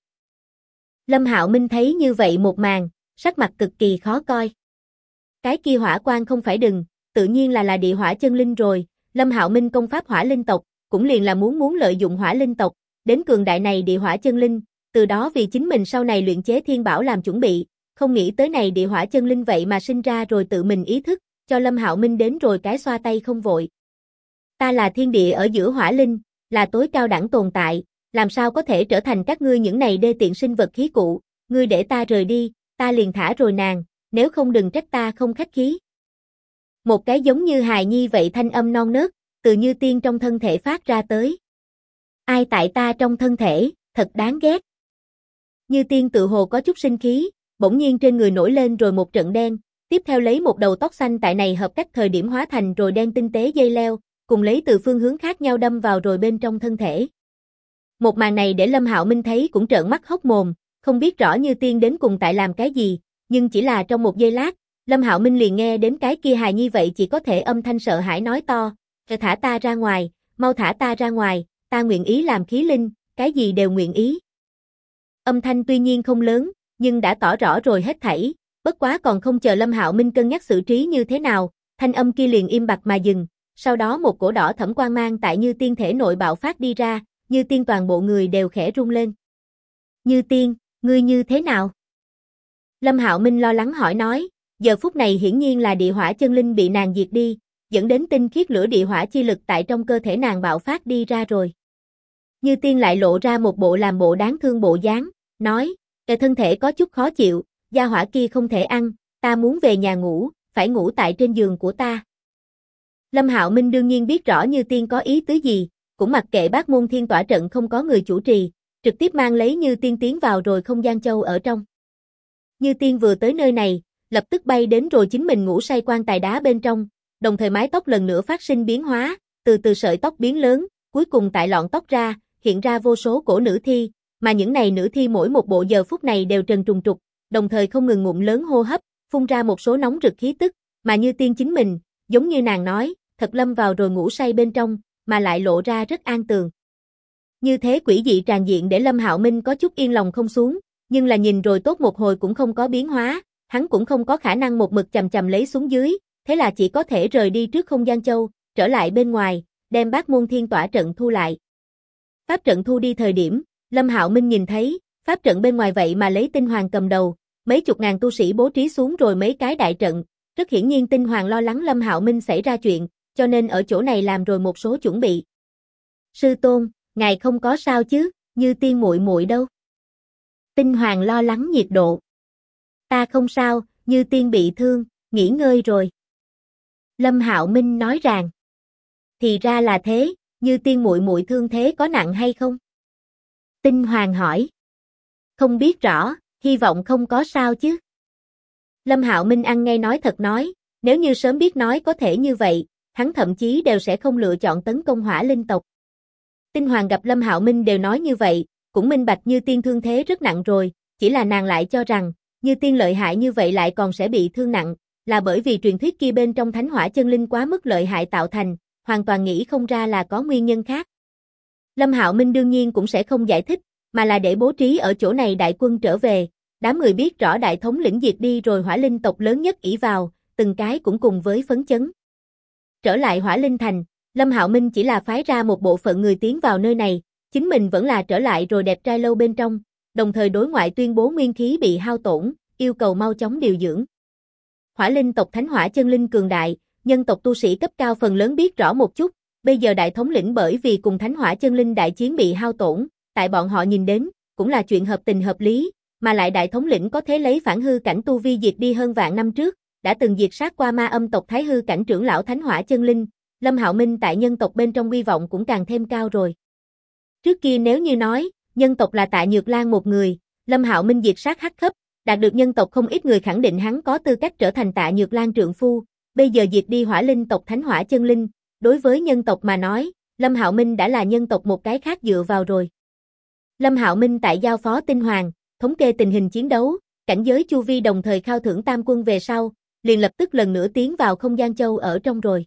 Lâm Hạo Minh thấy như vậy một màn, sắc mặt cực kỳ khó coi. Cái kia hỏa quang không phải đừng, tự nhiên là địa hỏa chân linh rồi, Lâm Hạo Minh công pháp hỏa linh tộc, cũng liền là muốn lợi dụng hỏa linh tộc, đến cường đại này địa hỏa chân linh, từ đó vì chính mình sau này luyện chế thiên bảo làm chuẩn bị, không nghĩ tới này địa hỏa chân linh vậy mà sinh ra rồi tự mình ý thức, cho Lâm Hạo Minh đến rồi cái xoa tay không vội. Ta là thiên địa ở giữa hỏa linh, là tối cao đẳng tồn tại, làm sao có thể trở thành các ngươi những này đê tiện sinh vật khí cụ, ngươi để ta rời đi, ta liền thả rồi nàng, nếu không đừng trách ta không khách khí. Một cái giống như hài nhi vậy thanh âm non nớt, từ Như Tiên trong thân thể phát ra tới. Ai tại ta trong thân thể, thật đáng ghét. Như Tiên tự hồ có chút sinh khí, bỗng nhiên trên người nổi lên rồi một trận đen, tiếp theo lấy một đầu tóc xanh tại này hợp cách thời điểm hóa thành rồi đen tinh tế dây leo, cùng lấy từ phương hướng khác nhau đâm vào rồi bên trong thân thể. Một màn này để Lâm Hạo Minh thấy cũng trợn mắt hốc mồm, không biết rõ Như Tiên đến cùng tại làm cái gì, nhưng chỉ là trong một giây lát, Lâm Hạo Minh liền nghe đến cái kia hài nhi vậy chỉ có thể âm thanh sợ hãi nói to, thả ta ra ngoài, mau thả ta ra ngoài, ta nguyện ý làm khí linh, cái gì đều nguyện ý. Âm thanh tuy nhiên không lớn, nhưng đã tỏ rõ rồi hết thảy, bất quá còn không chờ Lâm Hạo Minh cân nhắc xử trí như thế nào, thanh âm kia liền im bặt mà dừng, sau đó một cổ đỏ thẫm quang mang tại Như Tiên thể nội bạo phát đi ra, Như Tiên toàn bộ người đều khẽ rung lên. Như Tiên, ngươi như thế nào? Lâm Hạo Minh lo lắng hỏi nói, giờ phút này hiển nhiên là địa hỏa chân linh bị nàng diệt đi, dẫn đến tinh khiết lửa địa hỏa chi lực tại trong cơ thể nàng bạo phát đi ra rồi. Như Tiên lại lộ ra một bộ làm bộ đáng thương bộ dáng, nói, thân thể có chút khó chịu, gia hỏa kia không thể ăn, ta muốn về nhà ngủ, phải ngủ tại trên giường của ta. Lâm Hạo Minh đương nhiên biết rõ Như Tiên có ý tứ gì, cũng mặc kệ Bát Môn Thiên Tỏa trận không có người chủ trì, trực tiếp mang lấy Như Tiên tiến vào rồi không gian châu ở trong. Như Tiên vừa tới nơi này, lập tức bay đến rồi chính mình ngủ say quan tài đá bên trong, đồng thời mái tóc lần nữa phát sinh biến hóa, từ từ sợi tóc biến lớn, cuối cùng tại lọn tóc ra, hiện ra vô số cổ nữ thi, mà những này nữ thi mỗi một bộ giờ phút này đều trần trùng trục, đồng thời không ngừng ngụm lớn hô hấp, phun ra một số nóng rực khí tức, mà Như Tiên chính mình, giống như nàng nói, thật lâm vào rồi ngủ say bên trong, mà lại lộ ra rất an tường. Như thế quỷ dị tràn diện để Lâm Hạo Minh có chút yên lòng không xuống, nhưng là nhìn rồi tốt một hồi cũng không có biến hóa, hắn cũng không có khả năng một mực chầm chầm lấy xuống dưới, thế là chỉ có thể rời đi trước không gian châu, trở lại bên ngoài, đem Bát Môn Thiên Tỏa trận thu lại. Pháp trận thu đi thời điểm, Lâm Hạo Minh nhìn thấy, pháp trận bên ngoài vậy mà lấy Tinh Hoàng cầm đầu, mấy chục ngàn tu sĩ bố trí xuống rồi mấy cái đại trận, rất hiển nhiên Tinh Hoàng lo lắng Lâm Hạo Minh xảy ra chuyện, cho nên ở chỗ này làm rồi một số chuẩn bị. Sư tôn, ngài không có sao chứ, Như Tiên muội muội đâu? Tinh Hoàng lo lắng nhiệt độ. Ta không sao, Như Tiên bị thương, nghỉ ngơi rồi. Lâm Hạo Minh nói rằng. Thì ra là thế, Như Tiên muội muội thương thế có nặng hay không? Tinh Hoàng hỏi. Không biết rõ, hy vọng không có sao chứ. Lâm Hạo Minh ăn ngay nói thật nói, nếu như sớm biết nói có thể như vậy, hắn thậm chí đều sẽ không lựa chọn tấn công Hỏa Linh tộc. Tinh Hoàng gặp Lâm Hạo Minh đều nói như vậy, cũng minh bạch Như Tiên thương thế rất nặng rồi, chỉ là nàng lại cho rằng, Như Tiên lợi hại như vậy lại còn sẽ bị thương nặng, là bởi vì truyền thuyết kia bên trong Thánh Hỏa chân linh quá mức lợi hại tạo thành, hoàn toàn nghĩ không ra là có nguyên nhân khác. Lâm Hạo Minh đương nhiên cũng sẽ không giải thích, mà là để bố trí ở chỗ này đại quân trở về, đám người biết rõ đại thống lĩnh diệt đi rồi Hỏa Linh tộc lớn nhất ỷ vào, từng cái cũng cùng với phấn chấn. Trở lại Hỏa Linh thành, Lâm Hạo Minh chỉ là phái ra một bộ phận người tiến vào nơi này, chính mình vẫn là trở lại rồi đẹp trai lâu bên trong, đồng thời đối ngoại tuyên bố nguyên khí bị hao tổn, yêu cầu mau chóng điều dưỡng. Hỏa Linh tộc Thánh Hỏa chân linh cường đại, nhân tộc tu sĩ cấp cao phần lớn biết rõ một chút, bây giờ đại thống lĩnh bởi vì cùng Thánh Hỏa chân linh đại chiến bị hao tổn, tại bọn họ nhìn đến, cũng là chuyện hợp tình hợp lý, mà lại đại thống lĩnh có thể lấy phản hư cảnh tu vi diệt đi hơn vạn năm trước, đã từng diệt sát qua ma âm tộc Thái hư cảnh trưởng lão Thánh Hỏa chân linh, Lâm Hạo Minh tại nhân tộc bên trong uy vọng cũng càng thêm cao rồi. Trước kia nếu như nói, nhân tộc là Tạ Nhược Lan một người, Lâm Hạo Minh diệt sát hắc khấp, đạt được nhân tộc không ít người khẳng định hắn có tư cách trở thành Tạ Nhược Lan trượng phu, bây giờ diệt đi Hỏa Linh tộc Thánh Hỏa chân linh, đối với nhân tộc mà nói, Lâm Hạo Minh đã là nhân tộc một cái khác dựa vào rồi. Lâm Hạo Minh tại giao phó Tinh Hoàng, thống kê tình hình chiến đấu, cảnh giới chu vi đồng thời khao thưởng tam quân về sau, liền lập tức lần nữa tiến vào không gian châu ở trong rồi.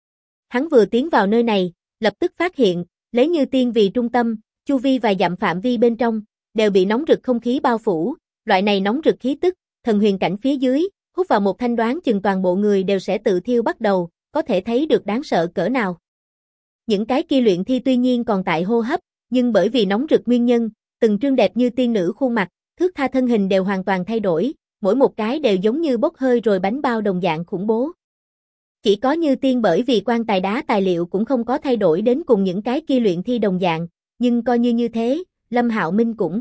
Hắn vừa tiến vào nơi này, lập tức phát hiện, lấy Như Tiên vì trung tâm, chu vi vài dặm phạm vi bên trong, đều bị nóng rực không khí bao phủ, loại này nóng rực khí tức, thần huyền cảnh phía dưới, hút vào một thanh đoán chừng toàn bộ người đều sẽ tự thiêu bắt đầu, có thể thấy được đáng sợ cỡ nào. Những cái kia luyện thi tuy nhiên còn tại hô hấp, nhưng bởi vì nóng rực nguyên nhân, từng trương đẹp như tiên nữ khuôn mặt, thước tha thân hình đều hoàn toàn thay đổi, mỗi một cái đều giống như bốc hơi rồi bánh bao đồng dạng khủng bố. Chỉ có Như Tiên bởi vì quan tài đá tài liệu cũng không có thay đổi đến cùng những cái kia luyện thi đồng dạng, nhưng coi như thế, Lâm Hạo Minh cũng.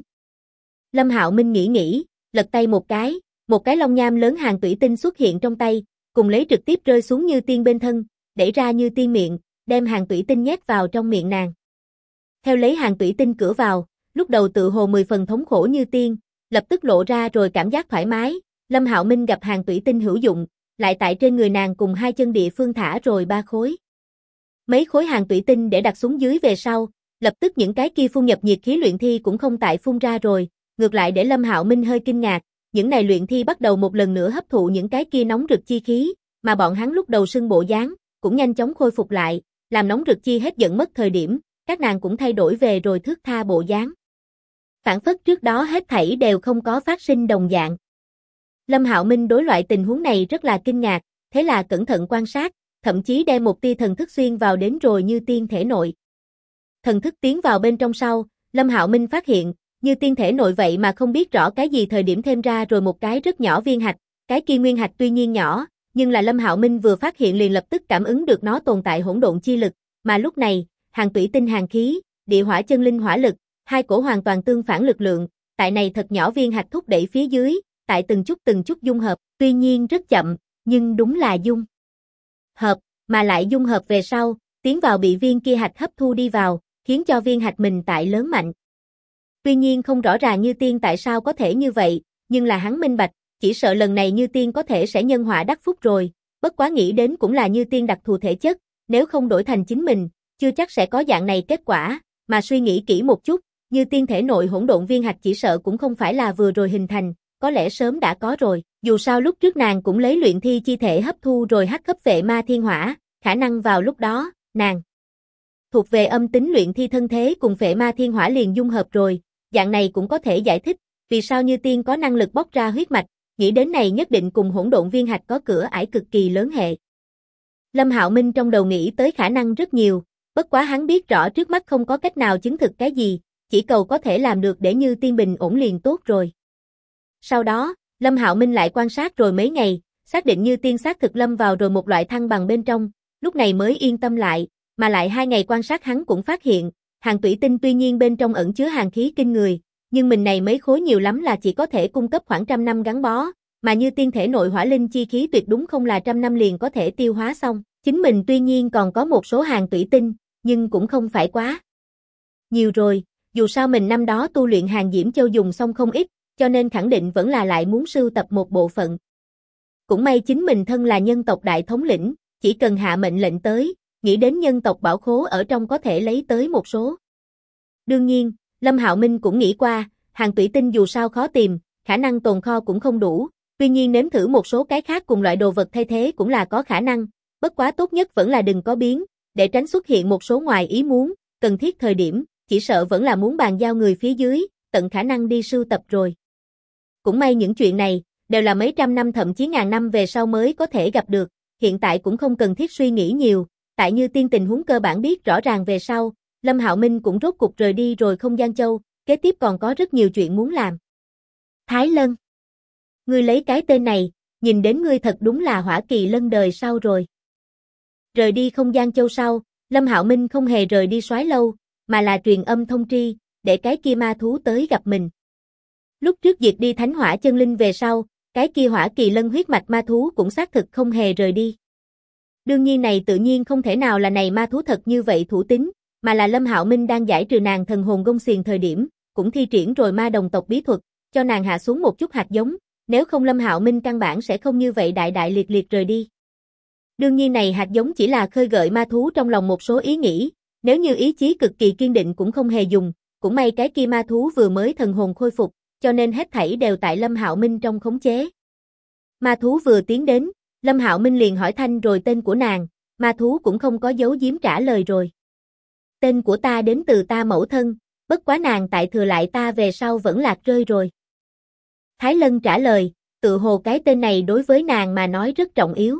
Lâm Hạo Minh nghĩ, lật tay một cái long nham lớn hàng tủy tinh xuất hiện trong tay, cùng lấy trực tiếp rơi xuống Như Tiên bên thân, đẩy ra Như Tiên miệng, đem hàng tủy tinh nhét vào trong miệng nàng. Theo lấy hàng tủy tinh cửa vào, lúc đầu tự hồ 10 phần thống khổ Như Tiên, lập tức lộ ra rồi cảm giác thoải mái, Lâm Hạo Minh gặp hàng tủy tinh hữu dụng, lại tại trên người nàng cùng hai chân địa phương thả rồi 3 khối. Mấy khối hàng tủy tinh để đặt xuống dưới về sau, lập tức những cái kia phun nhập nhiệt khí luyện thi cũng không tại phun ra rồi, ngược lại để Lâm Hạo Minh hơi kinh ngạc, những này luyện thi bắt đầu một lần nữa hấp thụ những cái kia nóng rực chi khí, mà bọn hắn lúc đầu sưng bộ dáng, cũng nhanh chóng khôi phục lại, làm nóng rực chi hết giận mất thời điểm, các nàng cũng thay đổi về rồi thước tha bộ dáng. Phản phất trước đó hết thảy đều không có phát sinh đồng dạng. Lâm Hạo Minh đối loại tình huống này rất là kinh ngạc, thế là cẩn thận quan sát, thậm chí đem một tia thần thức xuyên vào đến rồi Như Tiên thể nội. Thần thức tiến vào bên trong sau, Lâm Hạo Minh phát hiện, Như Tiên thể nội vậy mà không biết rõ cái gì thời điểm thêm ra rồi một cái rất nhỏ viên hạch, cái kia nguyên hạch tuy nhiên nhỏ, nhưng là Lâm Hạo Minh vừa phát hiện liền lập tức cảm ứng được nó tồn tại hỗn độn chi lực, mà lúc này, hàng tủy tinh hàng khí, địa hỏa chân linh hỏa lực, hai cổ hoàn toàn tương phản lực lượng, tại này thật nhỏ viên hạt thúc đẩy phía dưới, tại từng chút dung hợp, tuy nhiên rất chậm, nhưng đúng là dung hợp, mà lại dung hợp về sau, tiến vào bị viên kia hạt hấp thu đi vào, khiến cho viên hạt mình tại lớn mạnh. Tuy nhiên không rõ ràng Như Tiên tại sao có thể như vậy, nhưng là hắn minh bạch, chỉ sợ lần này Như Tiên có thể sẽ nhân họa đắc phúc rồi, bất quá nghĩ đến cũng là Như Tiên đặc thù thể chất, nếu không đổi thành chính mình, chưa chắc sẽ có dạng này kết quả, mà suy nghĩ kỹ một chút, Như Tiên thể nội hỗn độn viên hạt chỉ sợ cũng không phải là vừa rồi hình thành, có lẽ sớm đã có rồi, dù sao lúc trước nàng cũng lấy luyện thi chi thể hấp thu rồi hắc cấp vệ ma thiên hỏa, khả năng vào lúc đó, nàng thuộc về âm tính luyện thi thân thế cùng vệ ma thiên hỏa liền dung hợp rồi, dạng này cũng có thể giải thích, vì sao Như Tiên có năng lực bóc ra huyết mạch, nghĩ đến này nhất định cùng hỗn độn viên hạt có cửa ải cực kỳ lớn hệ. Lâm Hạo Minh trong đầu nghĩ tới khả năng rất nhiều, bất quá hắn biết rõ trước mắt không có cách nào chứng thực cái gì, chỉ cầu có thể làm được để Như Tiên bình ổn liền tốt rồi. Sau đó, Lâm Hạo Minh lại quan sát rồi mấy ngày, xác định Như Tiên xác thực lâm vào rồi một loại thăng bằng bên trong, lúc này mới yên tâm lại, mà lại 2 ngày quan sát hắn cũng phát hiện, hàng thủy tinh tuy nhiên bên trong ẩn chứa hàn khí kinh người, nhưng mình này mấy khối nhiều lắm là chỉ có thể cung cấp khoảng 100 năm gắn bó, mà Như Tiên thể nội hỏa linh chi khí tuyệt đúng không là 100 năm liền có thể tiêu hóa xong, chính mình tuy nhiên còn có một số hàng thủy tinh, nhưng cũng không phải quá nhiều rồi, dù sao mình năm đó tu luyện hàng diễm châu dùng xong không ít, cho nên khẳng định vẫn là lại muốn sưu tập một bộ phận. Cũng may chính mình thân là nhân tộc đại thống lĩnh, chỉ cần hạ mệnh lệnh tới, nghĩ đến nhân tộc bảo khố ở trong có thể lấy tới một số. Đương nhiên, Lâm Hạo Minh cũng nghĩ qua, hàng thủy tinh dù sao khó tìm, khả năng tồn kho cũng không đủ, tuy nhiên nếm thử một số cái khác cùng loại đồ vật thay thế cũng là có khả năng, bất quá tốt nhất vẫn là đừng có biến, để tránh xuất hiện một số ngoài ý muốn, cần thiết thời điểm, chỉ sợ vẫn là muốn bàn giao người phía dưới, tận khả năng đi sưu tập rồi. Cũng may những chuyện này, đều là mấy trăm năm thậm chí ngàn năm về sau mới có thể gặp được, hiện tại cũng không cần thiết suy nghĩ nhiều, tại Như Tiên tình huống cơ bản biết rõ ràng về sau, Lâm Hạo Minh cũng rốt cục rời đi rồi Không Gian Châu, kế tiếp còn có rất nhiều chuyện muốn làm. Thái Lân, ngươi lấy cái tên này, nhìn đến ngươi thật đúng là hỏa kỳ lân đời sau rồi. Rời đi Không Gian Châu sau, Lâm Hạo Minh không hề rời đi Soái lâu, mà là truyền âm thông tri, để cái kia ma thú tới gặp mình. Lúc trước diệt đi thánh hỏa chân linh về sau, cái kia hỏa kỳ lân huyết mạch ma thú cũng xác thực không hề rời đi. Đương nhiên này tự nhiên không thể nào là này ma thú thật như vậy thủ tín, mà là Lâm Hạo Minh đang giải trừ nàng thần hồn gông xiềng thời điểm, cũng thi triển rồi ma đồng tộc bí thuật, cho nàng hạ xuống một chút hạt giống, nếu không Lâm Hạo Minh căn bản sẽ không như vậy đại đại liệt liệt rời đi. Đương nhiên này hạt giống chỉ là khơi gợi ma thú trong lòng một số ý nghĩ, nếu như ý chí cực kỳ kiên định cũng không hề dùng, cũng may cái kia ma thú vừa mới thần hồn khôi phục, cho nên hết thảy đều tại Lâm Hạo Minh trong khống chế. Ma thú vừa tiến đến, Lâm Hạo Minh liền hỏi thanh rồi tên của nàng, ma thú cũng không có giấu giếm trả lời rồi. Tên của ta đến từ ta mẫu thân, bất quá nàng tại thừa lại ta về sau vẫn lạc rơi rồi. Thái Lân trả lời, tự hồ cái tên này đối với nàng mà nói rất trọng yếu.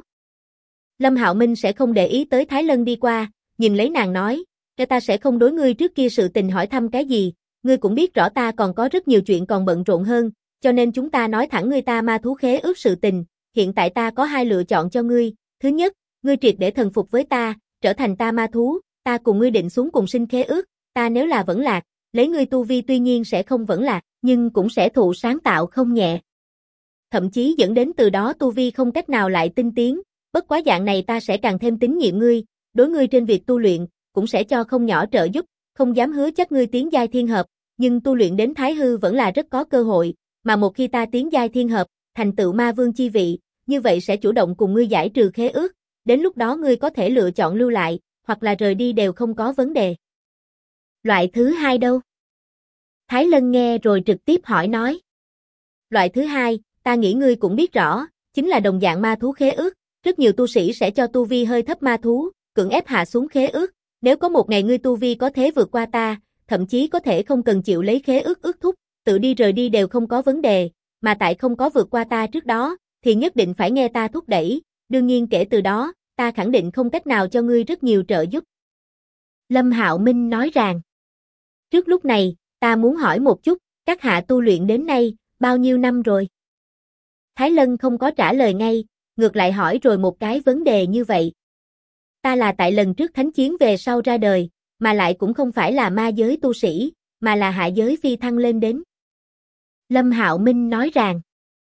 Lâm Hạo Minh sẽ không để ý tới Thái Lân đi qua, nhìn lấy nàng nói, cho ta sẽ không đối ngươi trước kia sự tình hỏi thăm cái gì, ngươi cũng biết rõ ta còn có rất nhiều chuyện còn bận rộn hơn, cho nên chúng ta nói thẳng ngươi ta ma thú khế ước sự tình, hiện tại ta có 2 lựa chọn cho ngươi, thứ nhất, ngươi triệt để thần phục với ta, trở thành ta ma thú, ta cùng ngươi định xuống cùng sinh khế ước, ta nếu là vẫn lạc, lấy ngươi tu vi tuy nhiên sẽ không vẫn lạc, nhưng cũng sẽ thụ sáng tạo không nhẹ. Thậm chí dẫn đến từ đó tu vi không cách nào lại tinh tiến, bất quá dạng này ta sẽ càng thêm tín nhiệm ngươi, đối ngươi trên việc tu luyện, cũng sẽ cho không nhỏ trợ giúp, không dám hứa chắc ngươi tiến giai thiên hợp, nhưng tu luyện đến thái hư vẫn là rất có cơ hội, mà một khi ta tiến giai thiên hợp, thành tựu ma vương chi vị, như vậy sẽ chủ động cùng ngươi giải trừ khế ước, đến lúc đó ngươi có thể lựa chọn lưu lại, hoặc là rời đi đều không có vấn đề. Loại thứ 2 đâu? Thái Lân nghe rồi trực tiếp hỏi nói. Loại thứ 2, ta nghĩ ngươi cũng biết rõ, chính là đồng dạng ma thú khế ước, rất nhiều tu sĩ sẽ cho tu vi hơi thấp ma thú, cưỡng ép hạ xuống khế ước, nếu có một ngày ngươi tu vi có thế vượt qua ta, thậm chí có thể không cần chịu lấy khế ước ước thúc, tự đi rời đi đều không có vấn đề, mà tại không có vượt qua ta trước đó, thì nhất định phải nghe ta thúc đẩy, đương nhiên kể từ đó, ta khẳng định không cách nào cho ngươi rất nhiều trợ giúp. Lâm Hạo Minh nói rằng, trước lúc này, ta muốn hỏi một chút, các hạ tu luyện đến nay, bao nhiêu năm rồi? Thái Lân không có trả lời ngay, ngược lại hỏi rồi một cái vấn đề như vậy. Ta là tại lần trước thánh chiến về sau ra đời, mà lại cũng không phải là ma giới tu sĩ, mà là hạ giới phi thăng lên đến. Lâm Hạo Minh nói rằng,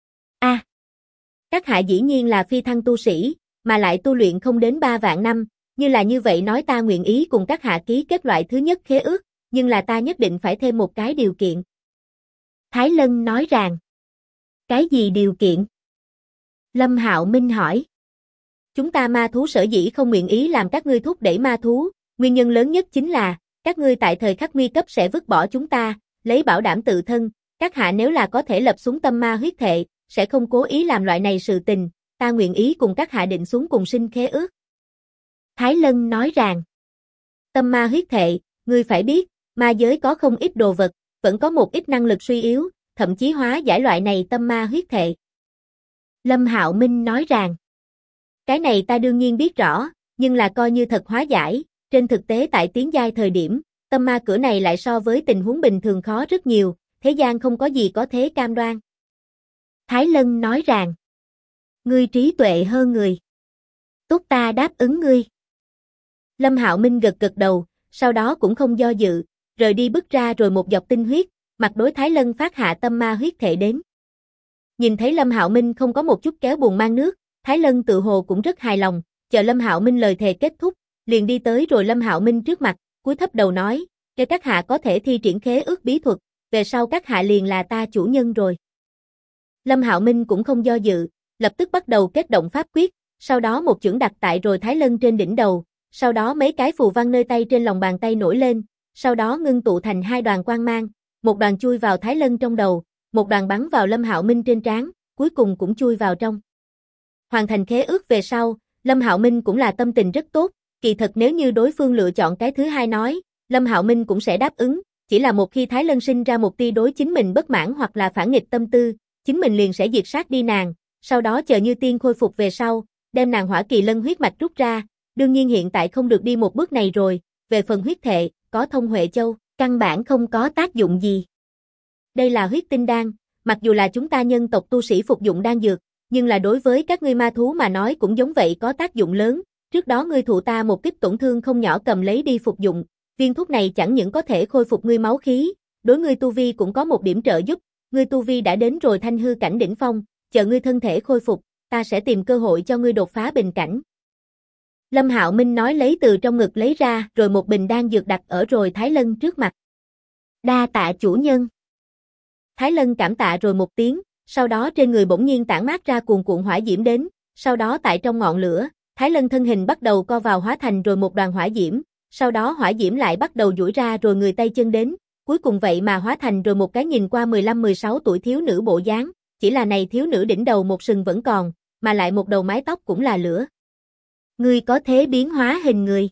các hạ dĩ nhiên là phi thăng tu sĩ, mà lại tu luyện không đến 3 vạn năm, như là như vậy nói ta nguyện ý cùng các hạ ký kết loại thứ nhất khế ước, nhưng là ta nhất định phải thêm một cái điều kiện. Thái Lân nói rằng, cái gì điều kiện? Lâm Hạo Minh hỏi. Chúng ta ma thú sở dĩ không nguyện ý làm các ngươi thúc đẩy ma thú, nguyên nhân lớn nhất chính là, các ngươi tại thời khắc nguy cấp sẽ vứt bỏ chúng ta, lấy bảo đảm tự thân, các hạ nếu là có thể lập xuống tâm ma huyết thệ, sẽ không cố ý làm loại này sự tình, ta nguyện ý cùng các hạ định xuống cùng sinh khế ước. Thái Lân nói rằng, tâm ma huyết thệ, ngươi phải biết, ma giới có không ít đồ vật, vẫn có một ít năng lực suy yếu, thậm chí hóa giải loại này tâm ma huyết thệ. Lâm Hạo Minh nói rằng, cái này ta đương nhiên biết rõ, nhưng là coi như thật hóa giải, trên thực tế tại tiến giai thời điểm, tâm ma cửa này lại so với tình huống bình thường khó rất nhiều, thế gian không có gì có thế cam đoan. Thái Lân nói rằng, ngươi trí tuệ hơn người. Tốt ta đáp ứng ngươi. Lâm Hạo Minh gật gật đầu, sau đó cũng không do dự, rời đi bước ra rồi một giọt tinh huyết, mặt đối Thái Lân phát hạ tâm ma huyết thệ đến. Nhìn thấy Lâm Hạo Minh không có một chút kéo buồn mang nước, Thái Lân tự hồ cũng rất hài lòng, chờ Lâm Hạo Minh lời thề kết thúc, liền đi tới rồi Lâm Hạo Minh trước mặt, cúi thấp đầu nói, "Để các hạ có thể thi triển khế ước bí thuật, về sau các hạ liền là ta chủ nhân rồi." Lâm Hạo Minh cũng không do dự, lập tức bắt đầu kết động pháp quyết, sau đó một chưởng đặt tại rồi Thái Lân trên đỉnh đầu, sau đó mấy cái phù văn nơi tay trên lòng bàn tay nổi lên, sau đó ngưng tụ thành 2 đoàn quang mang, một đoàn chui vào Thái Lân trong đầu, một đoàn bắn vào Lâm Hạo Minh trên trán, cuối cùng cũng chui vào trong. Hoàn thành khế ước về sau, Lâm Hạo Minh cũng là tâm tình rất tốt, kỳ thật nếu như đối phương lựa chọn cái thứ hai nói, Lâm Hạo Minh cũng sẽ đáp ứng, chỉ là một khi Thái Lân sinh ra một tia đối chính mình bất mãn hoặc là phản nghịch tâm tư, chính mình liền sẽ diệt sát đi nàng, sau đó chờ như tiên khôi phục về sau, đem nàng hỏa kỳ lân huyết mạch rút ra, đương nhiên hiện tại không được đi một bước này rồi, về phần huyết thệ, có thông Huệ Châu, căn bản không có tác dụng gì. Đây là huyết tinh đan, mặc dù là chúng ta nhân tộc tu sĩ phục dụng đan dược, nhưng là đối với các ngươi ma thú mà nói cũng giống vậy có tác dụng lớn, trước đó ngươi thụ ta một kích tổn thương không nhỏ cầm lấy đi phục dụng, viên thuốc này chẳng những có thể khôi phục ngươi máu khí, đối ngươi tu vi cũng có một điểm trợ giúp, ngươi tu vi đã đến rồi thanh hư cảnh đỉnh phong, chờ ngươi thân thể khôi phục, ta sẽ tìm cơ hội cho ngươi đột phá bình cảnh. Lâm Hạo Minh nói lấy từ trong ngực lấy ra rồi một bình đan dược đặt ở rồi Thái Lân trước mặt. Đa tạ chủ nhân. Thái Lân cảm tạ rồi một tiếng, sau đó trên người bỗng nhiên tản mát ra cuồn cuộn hỏa diễm đến, sau đó tại trong ngọn lửa, Thái Lân thân hình bắt đầu co vào hóa thành rồi một đoàn hỏa diễm, sau đó hỏa diễm lại bắt đầu duỗi ra rồi người tay chân đến, cuối cùng vậy mà hóa thành rồi một cái nhìn qua 15-16 tuổi thiếu nữ bộ dáng, chỉ là này thiếu nữ đỉnh đầu một sừng vẫn còn, mà lại một đầu mái tóc cũng là lửa. Ngươi có thế biến hóa hình người.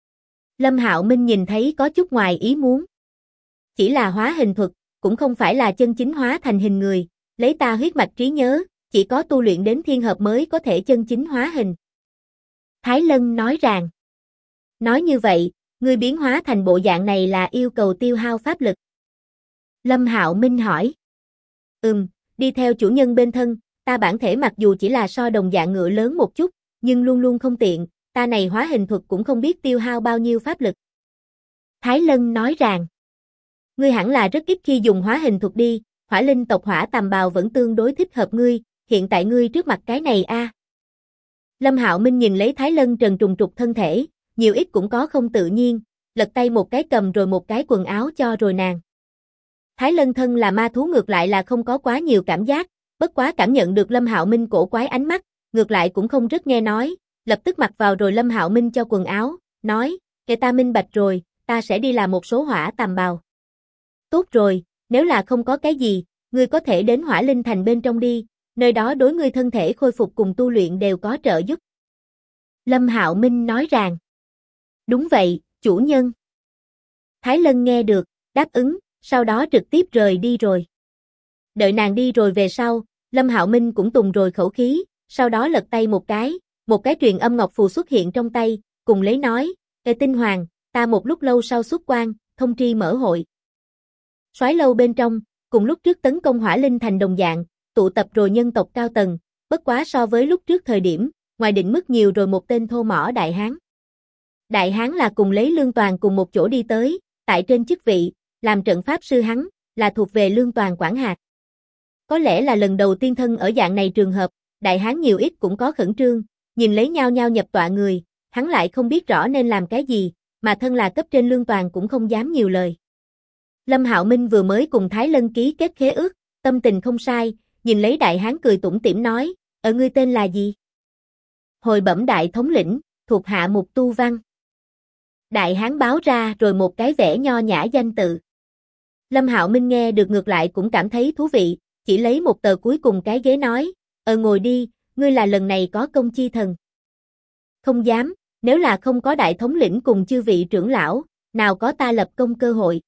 Lâm Hạo Minh nhìn thấy có chút ngoài ý muốn. Chỉ là hóa hình thuật, cũng không phải là chân chính hóa thành hình người, lấy ta huyết mạch trí nhớ, chỉ có tu luyện đến thiên hợp mới có thể chân chính hóa hình. Thái Lân nói rằng, nói như vậy, ngươi biến hóa thành bộ dạng này là yêu cầu tiêu hao pháp lực. Lâm Hạo Minh hỏi. Đi theo chủ nhân bên thân, ta bản thể mặc dù chỉ là so đồng dạng ngựa lớn một chút, nhưng luôn luôn không tiện, ta này hóa hình thuật cũng không biết tiêu hao bao nhiêu pháp lực. Thái Lân nói rằng, ngươi hẳn là rất ít khi dùng hóa hình thuật đi, hỏa linh tộc hỏa tầm bào vẫn tương đối thích hợp ngươi, hiện tại ngươi trước mặt cái này a. Lâm Hạo Minh nhìn lấy Thái Lân trần trùng trục thân thể, nhiều ít cũng có không tự nhiên, lật tay một cái cầm rồi một cái quần áo cho rồi nàng. Thái Lân thân là ma thú ngược lại là không có quá nhiều cảm giác, bất quá cảm nhận được Lâm Hạo Minh cổ quái ánh mắt, ngược lại cũng không rất nghe nói, lập tức mặc vào rồi Lâm Hạo Minh cho quần áo, nói, kể ta minh bạch rồi, ta sẽ đi làm một số hỏa tầm bào. Tốt rồi, nếu là không có cái gì, ngươi có thể đến Hỏa Linh Thành bên trong đi, nơi đó đối ngươi thân thể khôi phục cùng tu luyện đều có trợ giúp. Lâm Hạo Minh nói rằng, đúng vậy, chủ nhân. Thái Lân nghe được, đáp ứng, sau đó trực tiếp rời đi rồi. Đợi nàng đi rồi về sau, Lâm Hạo Minh cũng tùng rồi khẩu khí, sau đó lật tay một cái truyền âm ngọc phù xuất hiện trong tay, cùng lấy nói, Ê Tinh Hoàng, ta một lúc lâu sau xuất quan, thông tri mở hội. Soái lâu bên trong, cùng lúc trước tấn công Hỏa Linh Thành đồng dạng, tụ tập rồi nhân tộc cao tầng, bất quá so với lúc trước thời điểm, ngoài định mức nhiều rồi một tên thô mỏ đại hán. Đại hán là cùng lấy Lương Toàn cùng một chỗ đi tới, tại trên chức vị, làm trận pháp sư hắn, là thuộc về Lương Toàn quản hạt. Có lẽ là lần đầu tiên thân ở dạng này trường hợp, đại hán nhiều ít cũng có khẩn trương, nhìn lấy nhau nhau nhập tọa người, hắn lại không biết rõ nên làm cái gì, mà thân là cấp trên Lương Toàn cũng không dám nhiều lời. Lâm Hạo Minh vừa mới cùng Thái Lân ký kết khế ước, tâm tình không sai, nhìn lấy đại hán cười tủm tỉm nói, ngươi tên là gì? Hồi bẩm đại thống lĩnh, thuộc hạ Mục Tu Văn. Đại hán báo ra rồi một cái vẻ nho nhã danh tự. Lâm Hạo Minh nghe được ngược lại cũng cảm thấy thú vị, chỉ lấy một tờ cuối cùng cái ghế nói, ngồi đi, ngươi là lần này có công chi thần. Không dám, nếu là không có đại thống lĩnh cùng chư vị trưởng lão, nào có ta lập công cơ hội.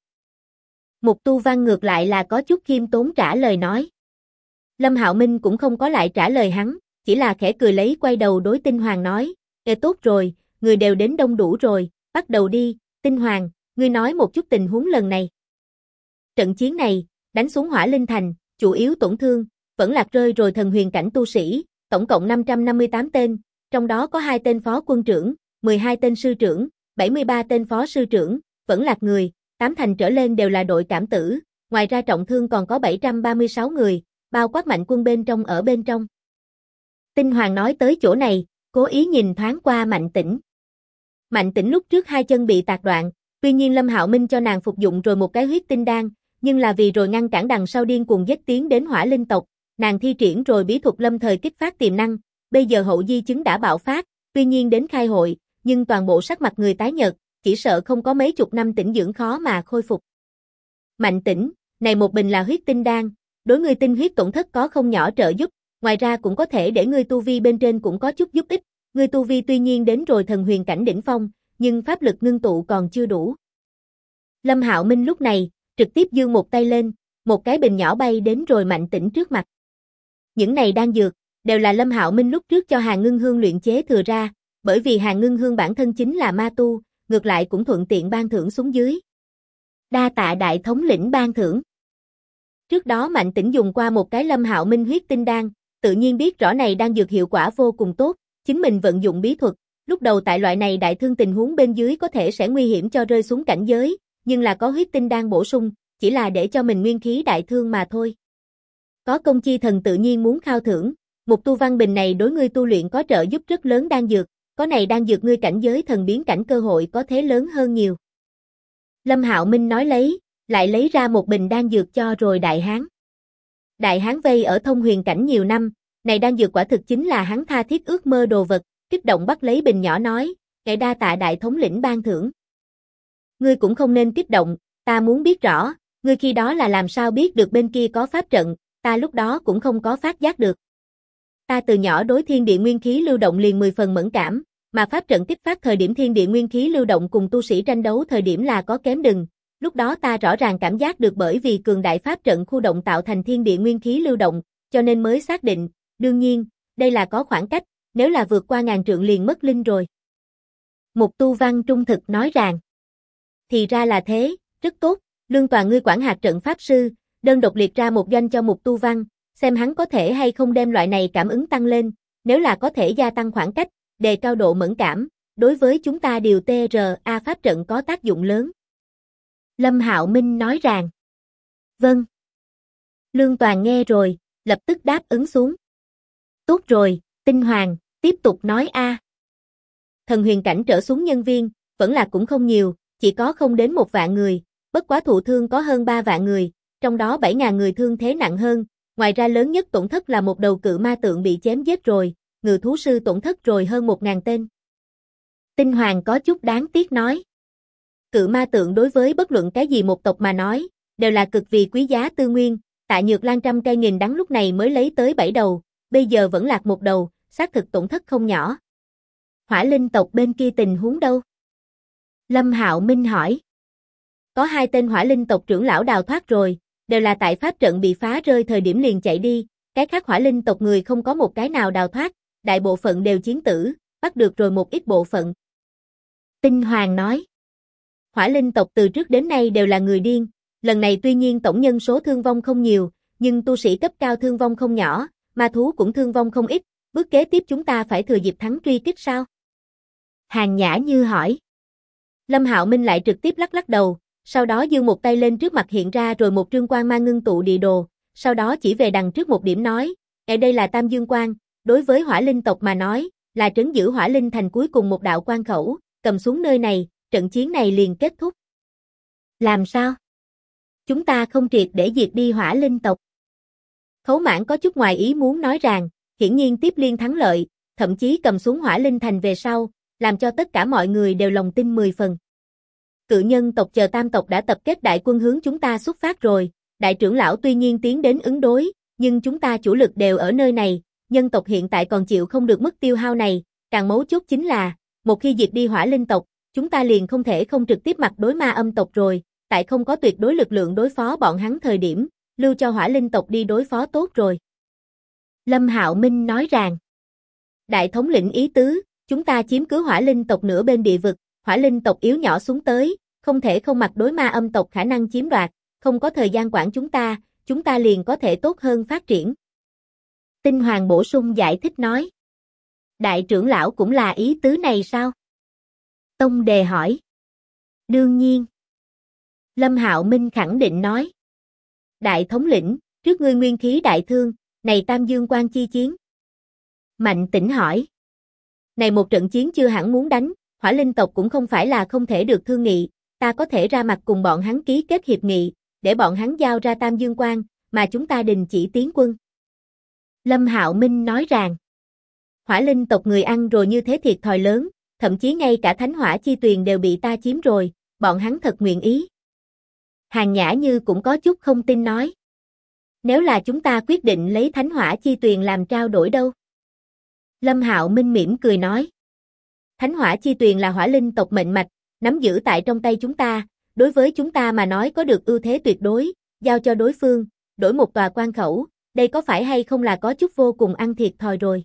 Mục Tu Văn ngược lại là có chút khiêm tốn trả lời nói. Lâm Hạo Minh cũng không có lại trả lời hắn, chỉ là khẽ cười lấy quay đầu đối Tinh Hoàng nói, tốt rồi, người đều đến đông đủ rồi, bắt đầu đi, Tinh Hoàng, ngươi nói một chút tình huống lần này. Trận chiến này, đánh xuống Hỏa Linh Thành, chủ yếu tổn thương, vẫn lạc rơi rồi thần huyền cảnh tu sĩ, tổng cộng 558 tên, trong đó có 2 tên phó quân trưởng, 12 tên sư trưởng, 73 tên phó sư trưởng, vẫn lạc người, 8 thành trở lên đều là đội cảm tử, ngoài ra trọng thương còn có 736 người, bao quát mạnh quân bên trong ở bên trong. Tinh Hoàng nói tới chỗ này, cố ý nhìn thoáng qua Mạnh Tĩnh. Mạnh Tĩnh lúc trước 2 chân bị tạc đoạn, tuy nhiên Lâm Hạo Minh cho nàng phục dụng rồi một cái huyết tinh đan, nhưng là vì rồi ngăn cản đằng sau điên cuồng giết tiến đến Hỏa Linh tộc, nàng thi triển rồi bí thuật lâm thời kích phát tiềm năng, bây giờ hậu di chứng đã bạo phát, tuy nhiên đến khai hội, nhưng toàn bộ sắc mặt người tái nhợt, chỉ sợ không có mấy chục năm tĩnh dưỡng khó mà khôi phục. Mạnh Tĩnh, này một bình là huyết tinh đan, đối ngươi tinh huyết tổn thất có không nhỏ trợ giúp, ngoài ra cũng có thể để ngươi tu vi bên trên cũng có chút giúp ích, ngươi tu vi tuy nhiên đến rồi thần huyền cảnh đỉnh phong, nhưng pháp lực ngưng tụ còn chưa đủ. Lâm Hạo Minh lúc này, trực tiếp giơ một tay lên, một cái bình nhỏ bay đến rồi Mạnh Tĩnh trước mặt. Những này đan dược, đều là Lâm Hạo Minh lúc trước cho Hàn Ngưng Hương luyện chế thừa ra, bởi vì Hàn Ngưng Hương bản thân chính là ma tu, ngược lại cũng thuận tiện ban thưởng xuống dưới. Đa tạ đại thống lĩnh ban thưởng. Trước đó Mạnh Tĩnh dùng qua một cái Lâm Hạo Minh huyết tinh đan, tự nhiên biết rõ này đan dược hiệu quả vô cùng tốt, chính mình vận dụng bí thuật, lúc đầu tại loại này đại thương tình huống bên dưới có thể sẽ nguy hiểm cho rơi xuống cảnh giới, nhưng là có huyết tinh đan bổ sung, chỉ là để cho mình nguyên khí đại thương mà thôi. Có công chi thần tự nhiên muốn khao thưởng, Mục Tu Văn bình này đối ngươi tu luyện có trợ giúp rất lớn đan dược, có này đan dược ngươi cảnh giới thần biến cảnh cơ hội có thế lớn hơn nhiều. Lâm Hạo Minh nói lại lấy ra một bình đan dược cho rồi đại hán. Đại hán vây ở thông huyền cảnh nhiều năm, này đan dược quả thực chính là hắn tha thiết ước mơ đồ vật, kích động bắt lấy bình nhỏ nói, ngài đa tạ đại thống lĩnh ban thưởng. Ngươi cũng không nên kích động, ta muốn biết rõ, ngươi khi đó là làm sao biết được bên kia có pháp trận, ta lúc đó cũng không có phát giác được. Ta từ nhỏ đối thiên địa nguyên khí lưu động liền 10 phần mẫn cảm, mà pháp trận kích phát thời điểm thiên địa nguyên khí lưu động cùng tu sĩ tranh đấu thời điểm là có kém đừng. Lúc đó ta rõ ràng cảm giác được bởi vì cường đại pháp trận khu động tạo thành thiên địa nguyên khí lưu động, cho nên mới xác định, đương nhiên, đây là có khoảng cách, nếu là vượt qua ngàn trượng liền mất linh rồi. Mục Tu Văn trung thực nói rằng, thì ra là thế, rất tốt, Lương Toàn ngươi quản hạt trận pháp sư, đơn độc liệt ra một doanh cho Mục Tu Văn, xem hắn có thể hay không đem loại này cảm ứng tăng lên, nếu là có thể gia tăng khoảng cách, đề cao độ mẫn cảm, đối với chúng ta điều TRA pháp trận có tác dụng lớn. Lâm Hạo Minh nói rằng, vâng. Lương Toàn nghe rồi, lập tức đáp ứng xuống. Tốt rồi, Tinh Hoàng, tiếp tục nói a. Thần huyền cảnh trở xuống nhân viên, vẫn là cũng không nhiều, chỉ có không đến 1 vạn người, bất quá thụ thương có hơn 3 vạn người, trong đó 7.000 người thương thế nặng hơn, ngoài ra lớn nhất tổn thất là một đầu cự ma tượng bị chém giết rồi, ngự thú sư tổn thất rồi hơn 1.000 tên. Tinh Hoàng có chút đáng tiếc nói. Cự ma tượng đối với bất luận cái gì một tộc mà nói, đều là cực vì quý giá tư nguyên, Tạ Nhược Lan trăm cây nghìn đắng lúc này mới lấy tới 7 đầu, bây giờ vẫn lạc một đầu, xác thực tổn thất không nhỏ. Hỏa Linh tộc bên kia tình huống đâu? Lâm Hạo Minh hỏi. Có 2 tên Hỏa Linh tộc trưởng lão đào thoát rồi, đều là tại pháp trận bị phá rơi thời điểm liền chạy đi, cái khác Hỏa Linh tộc người không có một cái nào đào thoát, đại bộ phận đều chiến tử, bắt được rồi một ít bộ phận. Tinh Hoàng nói. Hỏa Linh tộc từ trước đến nay đều là người điên, lần này tuy nhiên tổng nhân số thương vong không nhiều, nhưng tu sĩ cấp cao thương vong không nhỏ, ma thú cũng thương vong không ít, bước kế tiếp chúng ta phải thừa dịp thắng truy kích sao? Hàn Nhã Như hỏi. Lâm Hạo Minh lại trực tiếp lắc lắc đầu, sau đó giương một tay lên trước mặt hiện ra rồi một trương quang mang ngưng tụ địa đồ, sau đó chỉ về đằng trước một điểm nói, ở đây là Tam Dương Quan, đối với hỏa linh tộc mà nói, là trấn giữ hỏa linh thành cuối cùng một đạo quan khẩu, cầm xuống nơi này, trận chiến này liền kết thúc. Làm sao? Chúng ta không triệt để diệt đi hỏa linh tộc. Khấu Mãn có chút ngoài ý muốn nói rằng, hiển nhiên tiếp liên thắng lợi, thậm chí cầm xuống hỏa linh thành về sau, làm cho tất cả mọi người đều lòng tin 10 phần. Cự nhân tộc chờ tam tộc đã tập kết đại quân hướng chúng ta xuất phát rồi, đại trưởng lão tuy nhiên tiến đến ứng đối, nhưng chúng ta chủ lực đều ở nơi này, nhân tộc hiện tại còn chịu không được mức tiêu hao này, càng mấu chốt chính là, một khi diệt đi hỏa linh tộc, chúng ta liền không thể không trực tiếp mặt đối ma âm tộc rồi, tại không có tuyệt đối lực lượng đối phó bọn hắn thời điểm, lưu cho hỏa linh tộc đi đối phó tốt rồi. Lâm Hạo Minh nói rằng, đại thống lĩnh ý tứ, chúng ta chiếm cứ hỏa linh tộc nửa bên địa vực, hỏa linh tộc yếu nhỏ xuống tới, không thể không mặt đối ma âm tộc khả năng chiếm đoạt, không có thời gian quản chúng ta liền có thể tốt hơn phát triển. Tinh Hoàng bổ sung giải thích nói. Đại trưởng lão cũng là ý tứ này sao? Tông Đề hỏi. Đương nhiên. Lâm Hạo Minh khẳng định nói. Đại thống lĩnh, trước ngươi nguyên khí đại thương, này Tam Dương Quan chi chiến. Mạnh Tĩnh hỏi. Này một trận chiến chưa hẳn muốn đánh, hỏa linh tộc cũng không phải là không thể được thương nghị, ta có thể ra mặt cùng bọn hắn ký kết hiệp nghị, để bọn hắn giao ra Tam Dương Quan, mà chúng ta đình chỉ tiến quân. Lâm Hạo Minh nói rằng, hỏa linh tộc người ăn rồi như thế thiệt thòi lớn, thậm chí ngay cả thánh hỏa chi tuyền đều bị ta chiếm rồi, bọn hắn thật nguyện ý. Hàn Nhã Như cũng có chút không tin nói. Nếu là chúng ta quyết định lấy thánh hỏa chi tuyền làm trao đổi đâu? Lâm Hạo Minh mỉm cười nói. Thánh hỏa chi tuyền là hỏa linh tộc mệnh mạch, nắm giữ tại trong tay chúng ta, đối với chúng ta mà nói có được ưu thế tuyệt đối, giao cho đối phương, đổi một tòa quan khẩu, đây có phải hay không là có chút vô cùng ăn thiệt thòi rồi?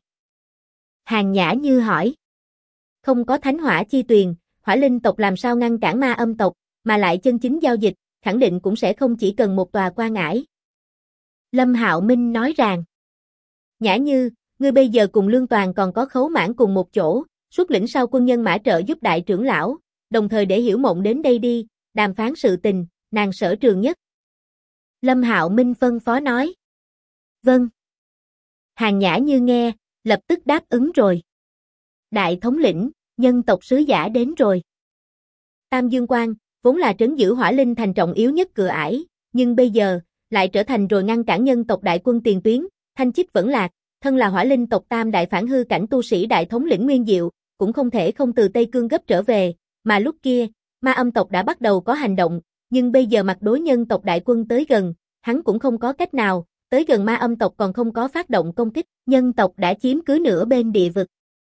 Hàn Nhã Như hỏi. Không có thánh hỏa chi tuyền, hỏa linh tộc làm sao ngăn cản ma âm tộc, mà lại chân chính giao dịch, khẳng định cũng sẽ không chỉ cần một tòa quan ải. Lâm Hạo Minh nói rằng. Nhã Như, ngươi bây giờ cùng Lương Toàn còn có Khấu Mãn cùng một chỗ, xuất lĩnh sau quân nhân mã trợ giúp đại trưởng lão, đồng thời để Hiểu Mộng đến đây đi, đàm phán sự tình, nàng sở trường nhất. Lâm Hạo Minh phân phó nói. Vâng. Hàn Nhã Như nghe, lập tức đáp ứng rồi. Đại thống lĩnh, nhân tộc sứ giả đến rồi. Tam Dương Quan, vốn là trấn giữ hỏa linh thành trọng yếu nhất cửa ải, nhưng bây giờ, lại trở thành rồi ngăn cản nhân tộc đại quân tiền tuyến, Thanh Chích vẫn lạc, thân là hỏa linh tộc tam đại phản hư cảnh tu sĩ đại thống lĩnh Nguyên Diệu, cũng không thể không từ Tây Cương gấp trở về, mà lúc kia, ma âm tộc đã bắt đầu có hành động, nhưng bây giờ mặt đối nhân tộc đại quân tới gần, hắn cũng không có cách nào, tới gần ma âm tộc còn không có phát động công kích, nhân tộc đã chiếm cứ nửa bên địa vực.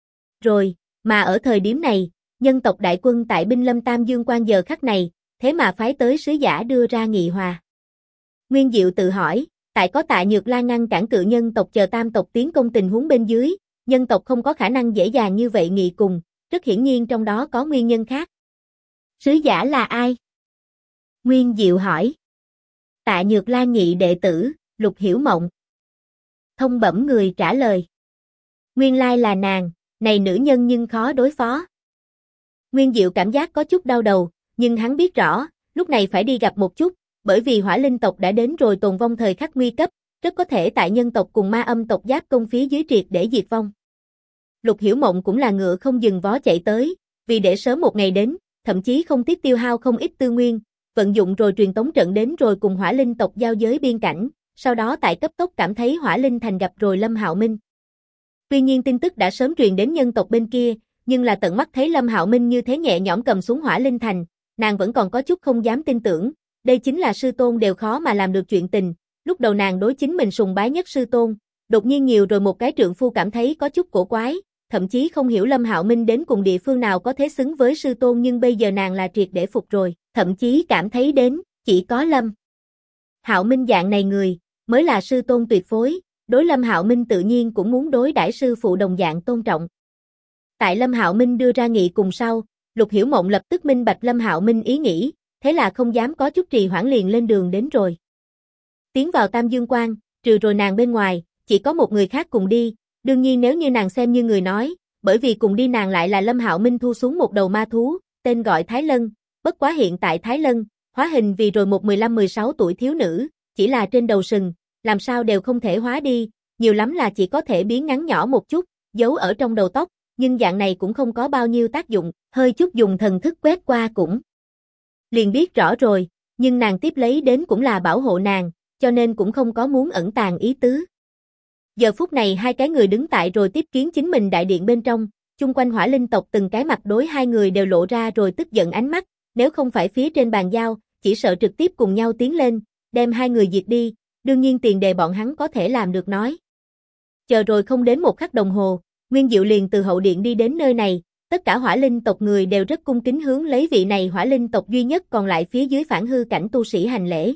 Rồi, mà ở thời điểm này, nhân tộc đại quân tại binh lâm Tam Dương Quan giờ khắc này, thế mà phái tới sứ giả đưa ra nghị hòa. Nguyên Diệu tự hỏi, tại có Tạ Nhược Lan ngăn cản cự nhân tộc chờ tam tộc tiến công tình huống bên dưới, nhân tộc không có khả năng dễ dàng như vậy nghị cùng, rất hiển nhiên trong đó có nguyên nhân khác. Sứ giả là ai? Nguyên Diệu hỏi. Tạ Nhược Lan nhị đệ tử, Lục Hiểu Mộng. Thông bẩm người trả lời. Nguyên lai là nàng, này nữ nhân nhưng khó đối phó. Nguyên Diệu cảm giác có chút đau đầu, nhưng hắn biết rõ, lúc này phải đi gặp một chút, bởi vì hỏa linh tộc đã đến rồi tồn vong thời khắc nguy cấp, rất có thể tại nhân tộc cùng ma âm tộc giáp công phía dưới triệt để diệt vong. Lục Hiểu Mộng cũng là ngựa không dừng vó chạy tới, vì để sớm một ngày đến, thậm chí không tiếc tiêu hao không ít tư nguyên, vận dụng rồi truyền tống trận đến rồi cùng hỏa linh tộc giao giới biên cảnh, sau đó tại cấp tốc cảm thấy hỏa linh thành gặp rồi Lâm Hạo Minh. Tuy nhiên tin tức đã sớm truyền đến nhân tộc bên kia, nhưng là tận mắt thấy Lâm Hạo Minh như thế nhẹ nhõm cầm xuống hỏa linh thành, nàng vẫn còn có chút không dám tin tưởng, đây chính là sư tôn đều khó mà làm được chuyện tình, lúc đầu nàng đối chính mình sùng bái nhất sư tôn, đột nhiên nhiều rồi một cái trượng phu cảm thấy có chút cổ quái, thậm chí không hiểu Lâm Hạo Minh đến cùng địa phương nào có thế xứng với sư tôn nhưng bây giờ nàng là triệt để phục rồi, thậm chí cảm thấy đến, chỉ có Lâm Hạo Minh dạng này người, mới là sư tôn tuyệt phối, đối Lâm Hạo Minh tự nhiên cũng muốn đối đãi sư phụ đồng dạng tôn trọng. Tại Lâm Hạo Minh đưa ra nghị cùng sau, Lục Hiểu Mộng lập tức minh bạch Lâm Hạo Minh ý nghĩ, thế là không dám có chút trì hoãn liền lên đường đến rồi. Tiến vào Tam Dương Quan, trừ rồi nàng bên ngoài, chỉ có một người khác cùng đi, đương nhiên nếu như nàng xem như người nói, bởi vì cùng đi nàng lại là Lâm Hạo Minh thu xuống một đầu ma thú, tên gọi Thái Lân, bất quá hiện tại Thái Lân, hóa hình vì rồi một 15-16 tuổi thiếu nữ, chỉ là trên đầu sừng, làm sao đều không thể hóa đi, nhiều lắm là chỉ có thể biến ngắn nhỏ một chút, giấu ở trong đầu tóc, nhưng dạng này cũng không có bao nhiêu tác dụng, hơi chút dùng thần thức quét qua cũng liền biết rõ rồi, nhưng nàng tiếp lấy đến cũng là bảo hộ nàng, cho nên cũng không có muốn ẩn tàng ý tứ. Giờ phút này hai cái người đứng tại rồi tiếp kiến chính mình đại điện bên trong, chung quanh hỏa linh tộc từng cái mặt đối hai người đều lộ ra rồi tức giận ánh mắt, nếu không phải phía trên bàn giao, chỉ sợ trực tiếp cùng nhau tiến lên, đem hai người diệt đi, đương nhiên tiền đề bọn hắn có thể làm được nói. Chờ rồi không đến một khắc đồng hồ, Nguyên Diệu liền từ hậu điện đi đến nơi này, tất cả hỏa linh tộc người đều rất cung kính hướng lấy vị này hỏa linh tộc duy nhất còn lại phía dưới phản hư cảnh tu sĩ hành lễ.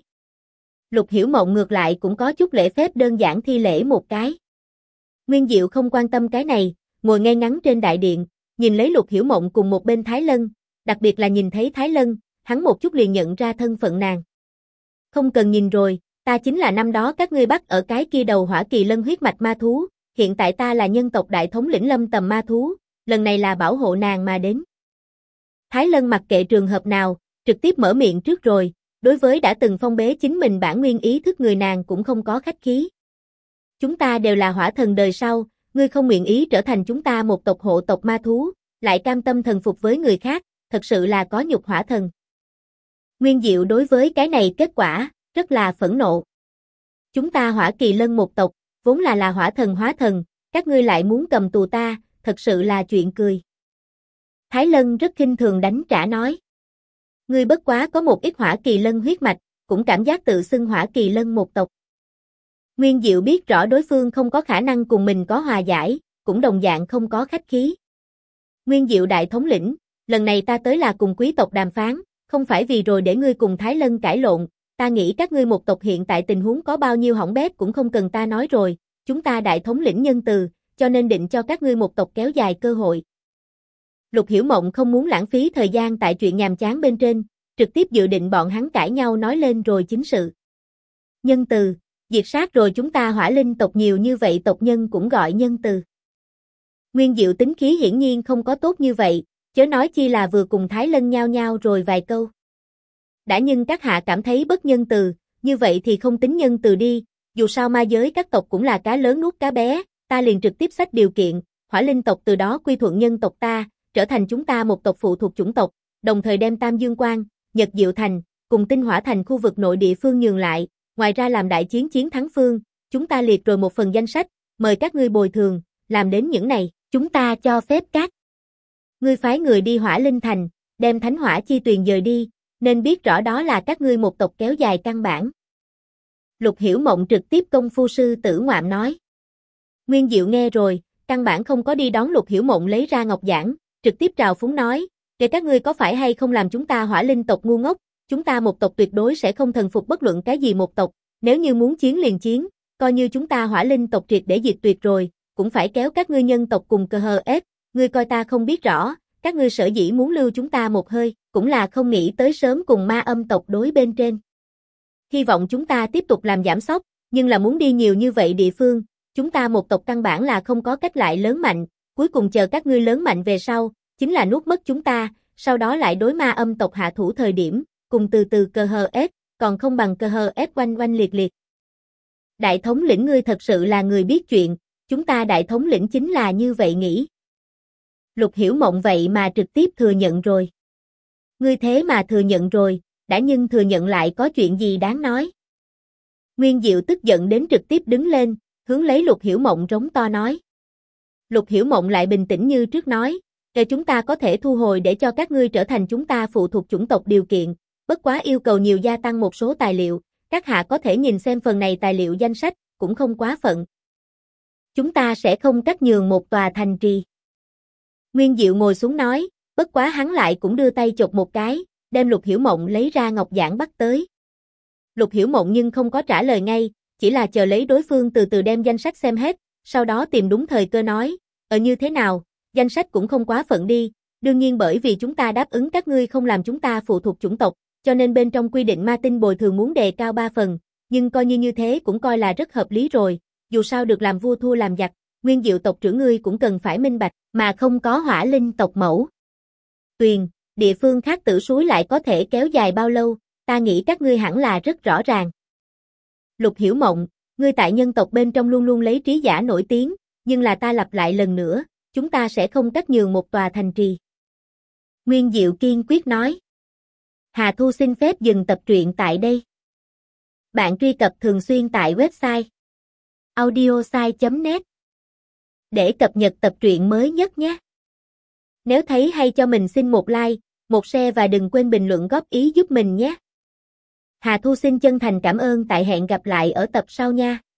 Lục Hiểu Mộng ngược lại cũng có chút lễ phép đơn giản thi lễ một cái. Nguyên Diệu không quan tâm cái này, ngồi ngay ngắn trên đại điện, nhìn lấy Lục Hiểu Mộng cùng một bên Thái Lân, đặc biệt là nhìn thấy Thái Lân, hắn một chút liền nhận ra thân phận nàng. Không cần nhìn rồi, ta chính là năm đó các ngươi bắt ở cái kia đầu hỏa kỳ lân huyết mạch ma thú, hiện tại ta là nhân tộc đại thống lĩnh Lâm Tầm ma thú, lần này là bảo hộ nàng mà đến. Thái Lân mặc kệ trường hợp nào, trực tiếp mở miệng trước rồi, đối với đã từng phong bế chính mình bản nguyên ý thức người nàng cũng không có khách khí. Chúng ta đều là hỏa thần đời sau, ngươi không nguyện ý trở thành chúng ta một tộc hộ tộc ma thú, lại cam tâm thần phục với người khác, thật sự là có nhục hỏa thần. Nguyên Diệu đối với cái này kết quả, rất là phẫn nộ. Chúng ta hỏa kỳ lân một tộc, vốn là hỏa thần hóa thần, các ngươi lại muốn cầm tù ta, thật sự là chuyện cười. Thái Lân rất khinh thường đánh trả nói. Ngươi bất quá có một ít hỏa kỳ lân huyết mạch, cũng cảm giác tự xưng hỏa kỳ lân một tộc. Nguyên Diệu biết rõ đối phương không có khả năng cùng mình có hòa giải, cũng đồng dạng không có khách khí. Nguyên Diệu đại thống lĩnh, lần này ta tới là cùng quý tộc đàm phán, không phải vì rồi để ngươi cùng Thái Lân cãi lộn, ta nghĩ các ngươi một tộc hiện tại tình huống có bao nhiêu hỏng bét cũng không cần ta nói rồi, chúng ta đại thống lĩnh nhân từ, cho nên định cho các ngươi một tộc kéo dài cơ hội. Lục Hiểu Mộng không muốn lãng phí thời gian tại chuyện nhàm chán bên trên, trực tiếp dự định bọn hắn cãi nhau nói lên rồi chính sự. Nhân từ, diệt sát rồi chúng ta hỏa linh tộc nhiều như vậy tộc nhân cũng gọi nhân từ. Nguyên Diệu tính khí hiển nhiên không có tốt như vậy, chớ nói chi là vừa cùng Thái Lân nhao nhao rồi vài câu. Đã nhưng các hạ cảm thấy bất nhân từ, như vậy thì không tính nhân từ đi, dù sao ma giới các tộc cũng là cá lớn nuốt cá bé, ta liền trực tiếp xách điều kiện, hỏa linh tộc từ đó quy thuận nhân tộc ta, trở thành chúng ta một tộc phụ thuộc chủng tộc, đồng thời đem Tam Dương Quan, Nhật Diệu Thành, cùng Tinh Hỏa Thành khu vực nội địa phương nhường lại, ngoài ra làm đại chiến chiến thắng phương, chúng ta liệt rồi một phần danh sách, mời các ngươi bồi thường, làm đến những này, chúng ta cho phép các ngươi phái người đi Hỏa Linh Thành, đem Thánh Hỏa Chi Tuyền dời đi, nên biết rõ đó là các ngươi một tộc kéo dài căn bản. Lục Hiểu Mộng trực tiếp công phu sư tử ngoạm nói. Nguyên Diệu nghe rồi, căn bản không có đi đón Lục Hiểu Mộng lấy ra ngọc giản, trực tiếp trào phúng nói, kể các ngươi có phải hay không làm chúng ta hỏa linh tộc ngu ngốc, chúng ta một tộc tuyệt đối sẽ không thần phục bất luận cái gì một tộc, nếu như muốn chiến liền chiến, coi như chúng ta hỏa linh tộc triệt để diệt tuyệt rồi, cũng phải kéo các ngươi nhân tộc cùng cơ hờ ép, ngươi coi ta không biết rõ, các ngươi sở dĩ muốn lưu chúng ta một hơi, cũng là không nghĩ tới sớm cùng ma âm tộc đối bên trên. Hy vọng chúng ta tiếp tục làm giảm sóc, nhưng là muốn đi nhiều như vậy địa phương, chúng ta một tộc căn bản là không có cách lại lớn mạnh, cuối cùng chờ các ngươi lớn mạnh về sau, chính là nuốt mất chúng ta, sau đó lại đối ma âm tộc hạ thủ thời điểm, cùng từ từ cơ hờ ép, còn không bằng cơ hờ ép oanh oanh liệt liệt. Đại thống lĩnh ngươi thật sự là người biết chuyện, chúng ta đại thống lĩnh chính là như vậy nghĩ. Lục Hiểu Mộng vậy mà trực tiếp thừa nhận rồi. Ngươi thế mà thừa nhận rồi, đã nhưng thừa nhận lại có chuyện gì đáng nói. Nguyên Diệu tức giận đến trực tiếp đứng lên, hướng lấy Lục Hiểu Mộng rống to nói. Lục Hiểu Mộng lại bình tĩnh như trước nói, để chúng ta có thể thu hồi để cho các ngươi trở thành chúng ta phụ thuộc chủng tộc điều kiện, bất quá yêu cầu nhiều gia tăng một số tài liệu, các hạ có thể nhìn xem phần này tài liệu danh sách, cũng không quá phận. Chúng ta sẽ không cắt nhường một tòa thành trì. Nguyên Diệu ngồi xuống nói, bất quá hắn lại cũng đưa tay chộp một cái, đem Lục Hiểu Mộng lấy ra ngọc giản bắt tới. Lục Hiểu Mộng nhưng không có trả lời ngay, chỉ là chờ lấy đối phương từ từ đem danh sách xem hết, sau đó tìm đúng thời cơ nói, như thế nào, danh sách cũng không quá phận đi, đương nhiên bởi vì chúng ta đáp ứng các ngươi không làm chúng ta phụ thuộc chủng tộc, cho nên bên trong quy định ma tinh bồi thường muốn đề cao 3 phần, nhưng coi như thế cũng coi là rất hợp lý rồi, dù sao được làm vua thua làm giặc, Nguyên Diệu tộc trưởng ngươi cũng cần phải minh bạch, mà không có hỏa linh tộc mẫu. Tuyền, Địa phương khác tử suối lại có thể kéo dài bao lâu, ta nghĩ các ngươi hẳn là rất rõ ràng. Lục Hiểu Mộng, ngươi tại nhân tộc bên trong luôn luôn lấy trí giả nổi tiếng, nhưng là ta lặp lại lần nữa, chúng ta sẽ không cắt nhường một tòa thành trì. Nguyên Diệu kiên quyết nói. Hà Thu xin phép dừng tập truyện tại đây. Bạn truy cập thường xuyên tại website audiosai.net để cập nhật tập truyện mới nhất nhé. Nếu thấy hay cho mình xin một like, một share và đừng quên bình luận góp ý giúp mình nhé. Hà Thu xin chân thành cảm ơn, tại hẹn gặp lại ở tập sau nha.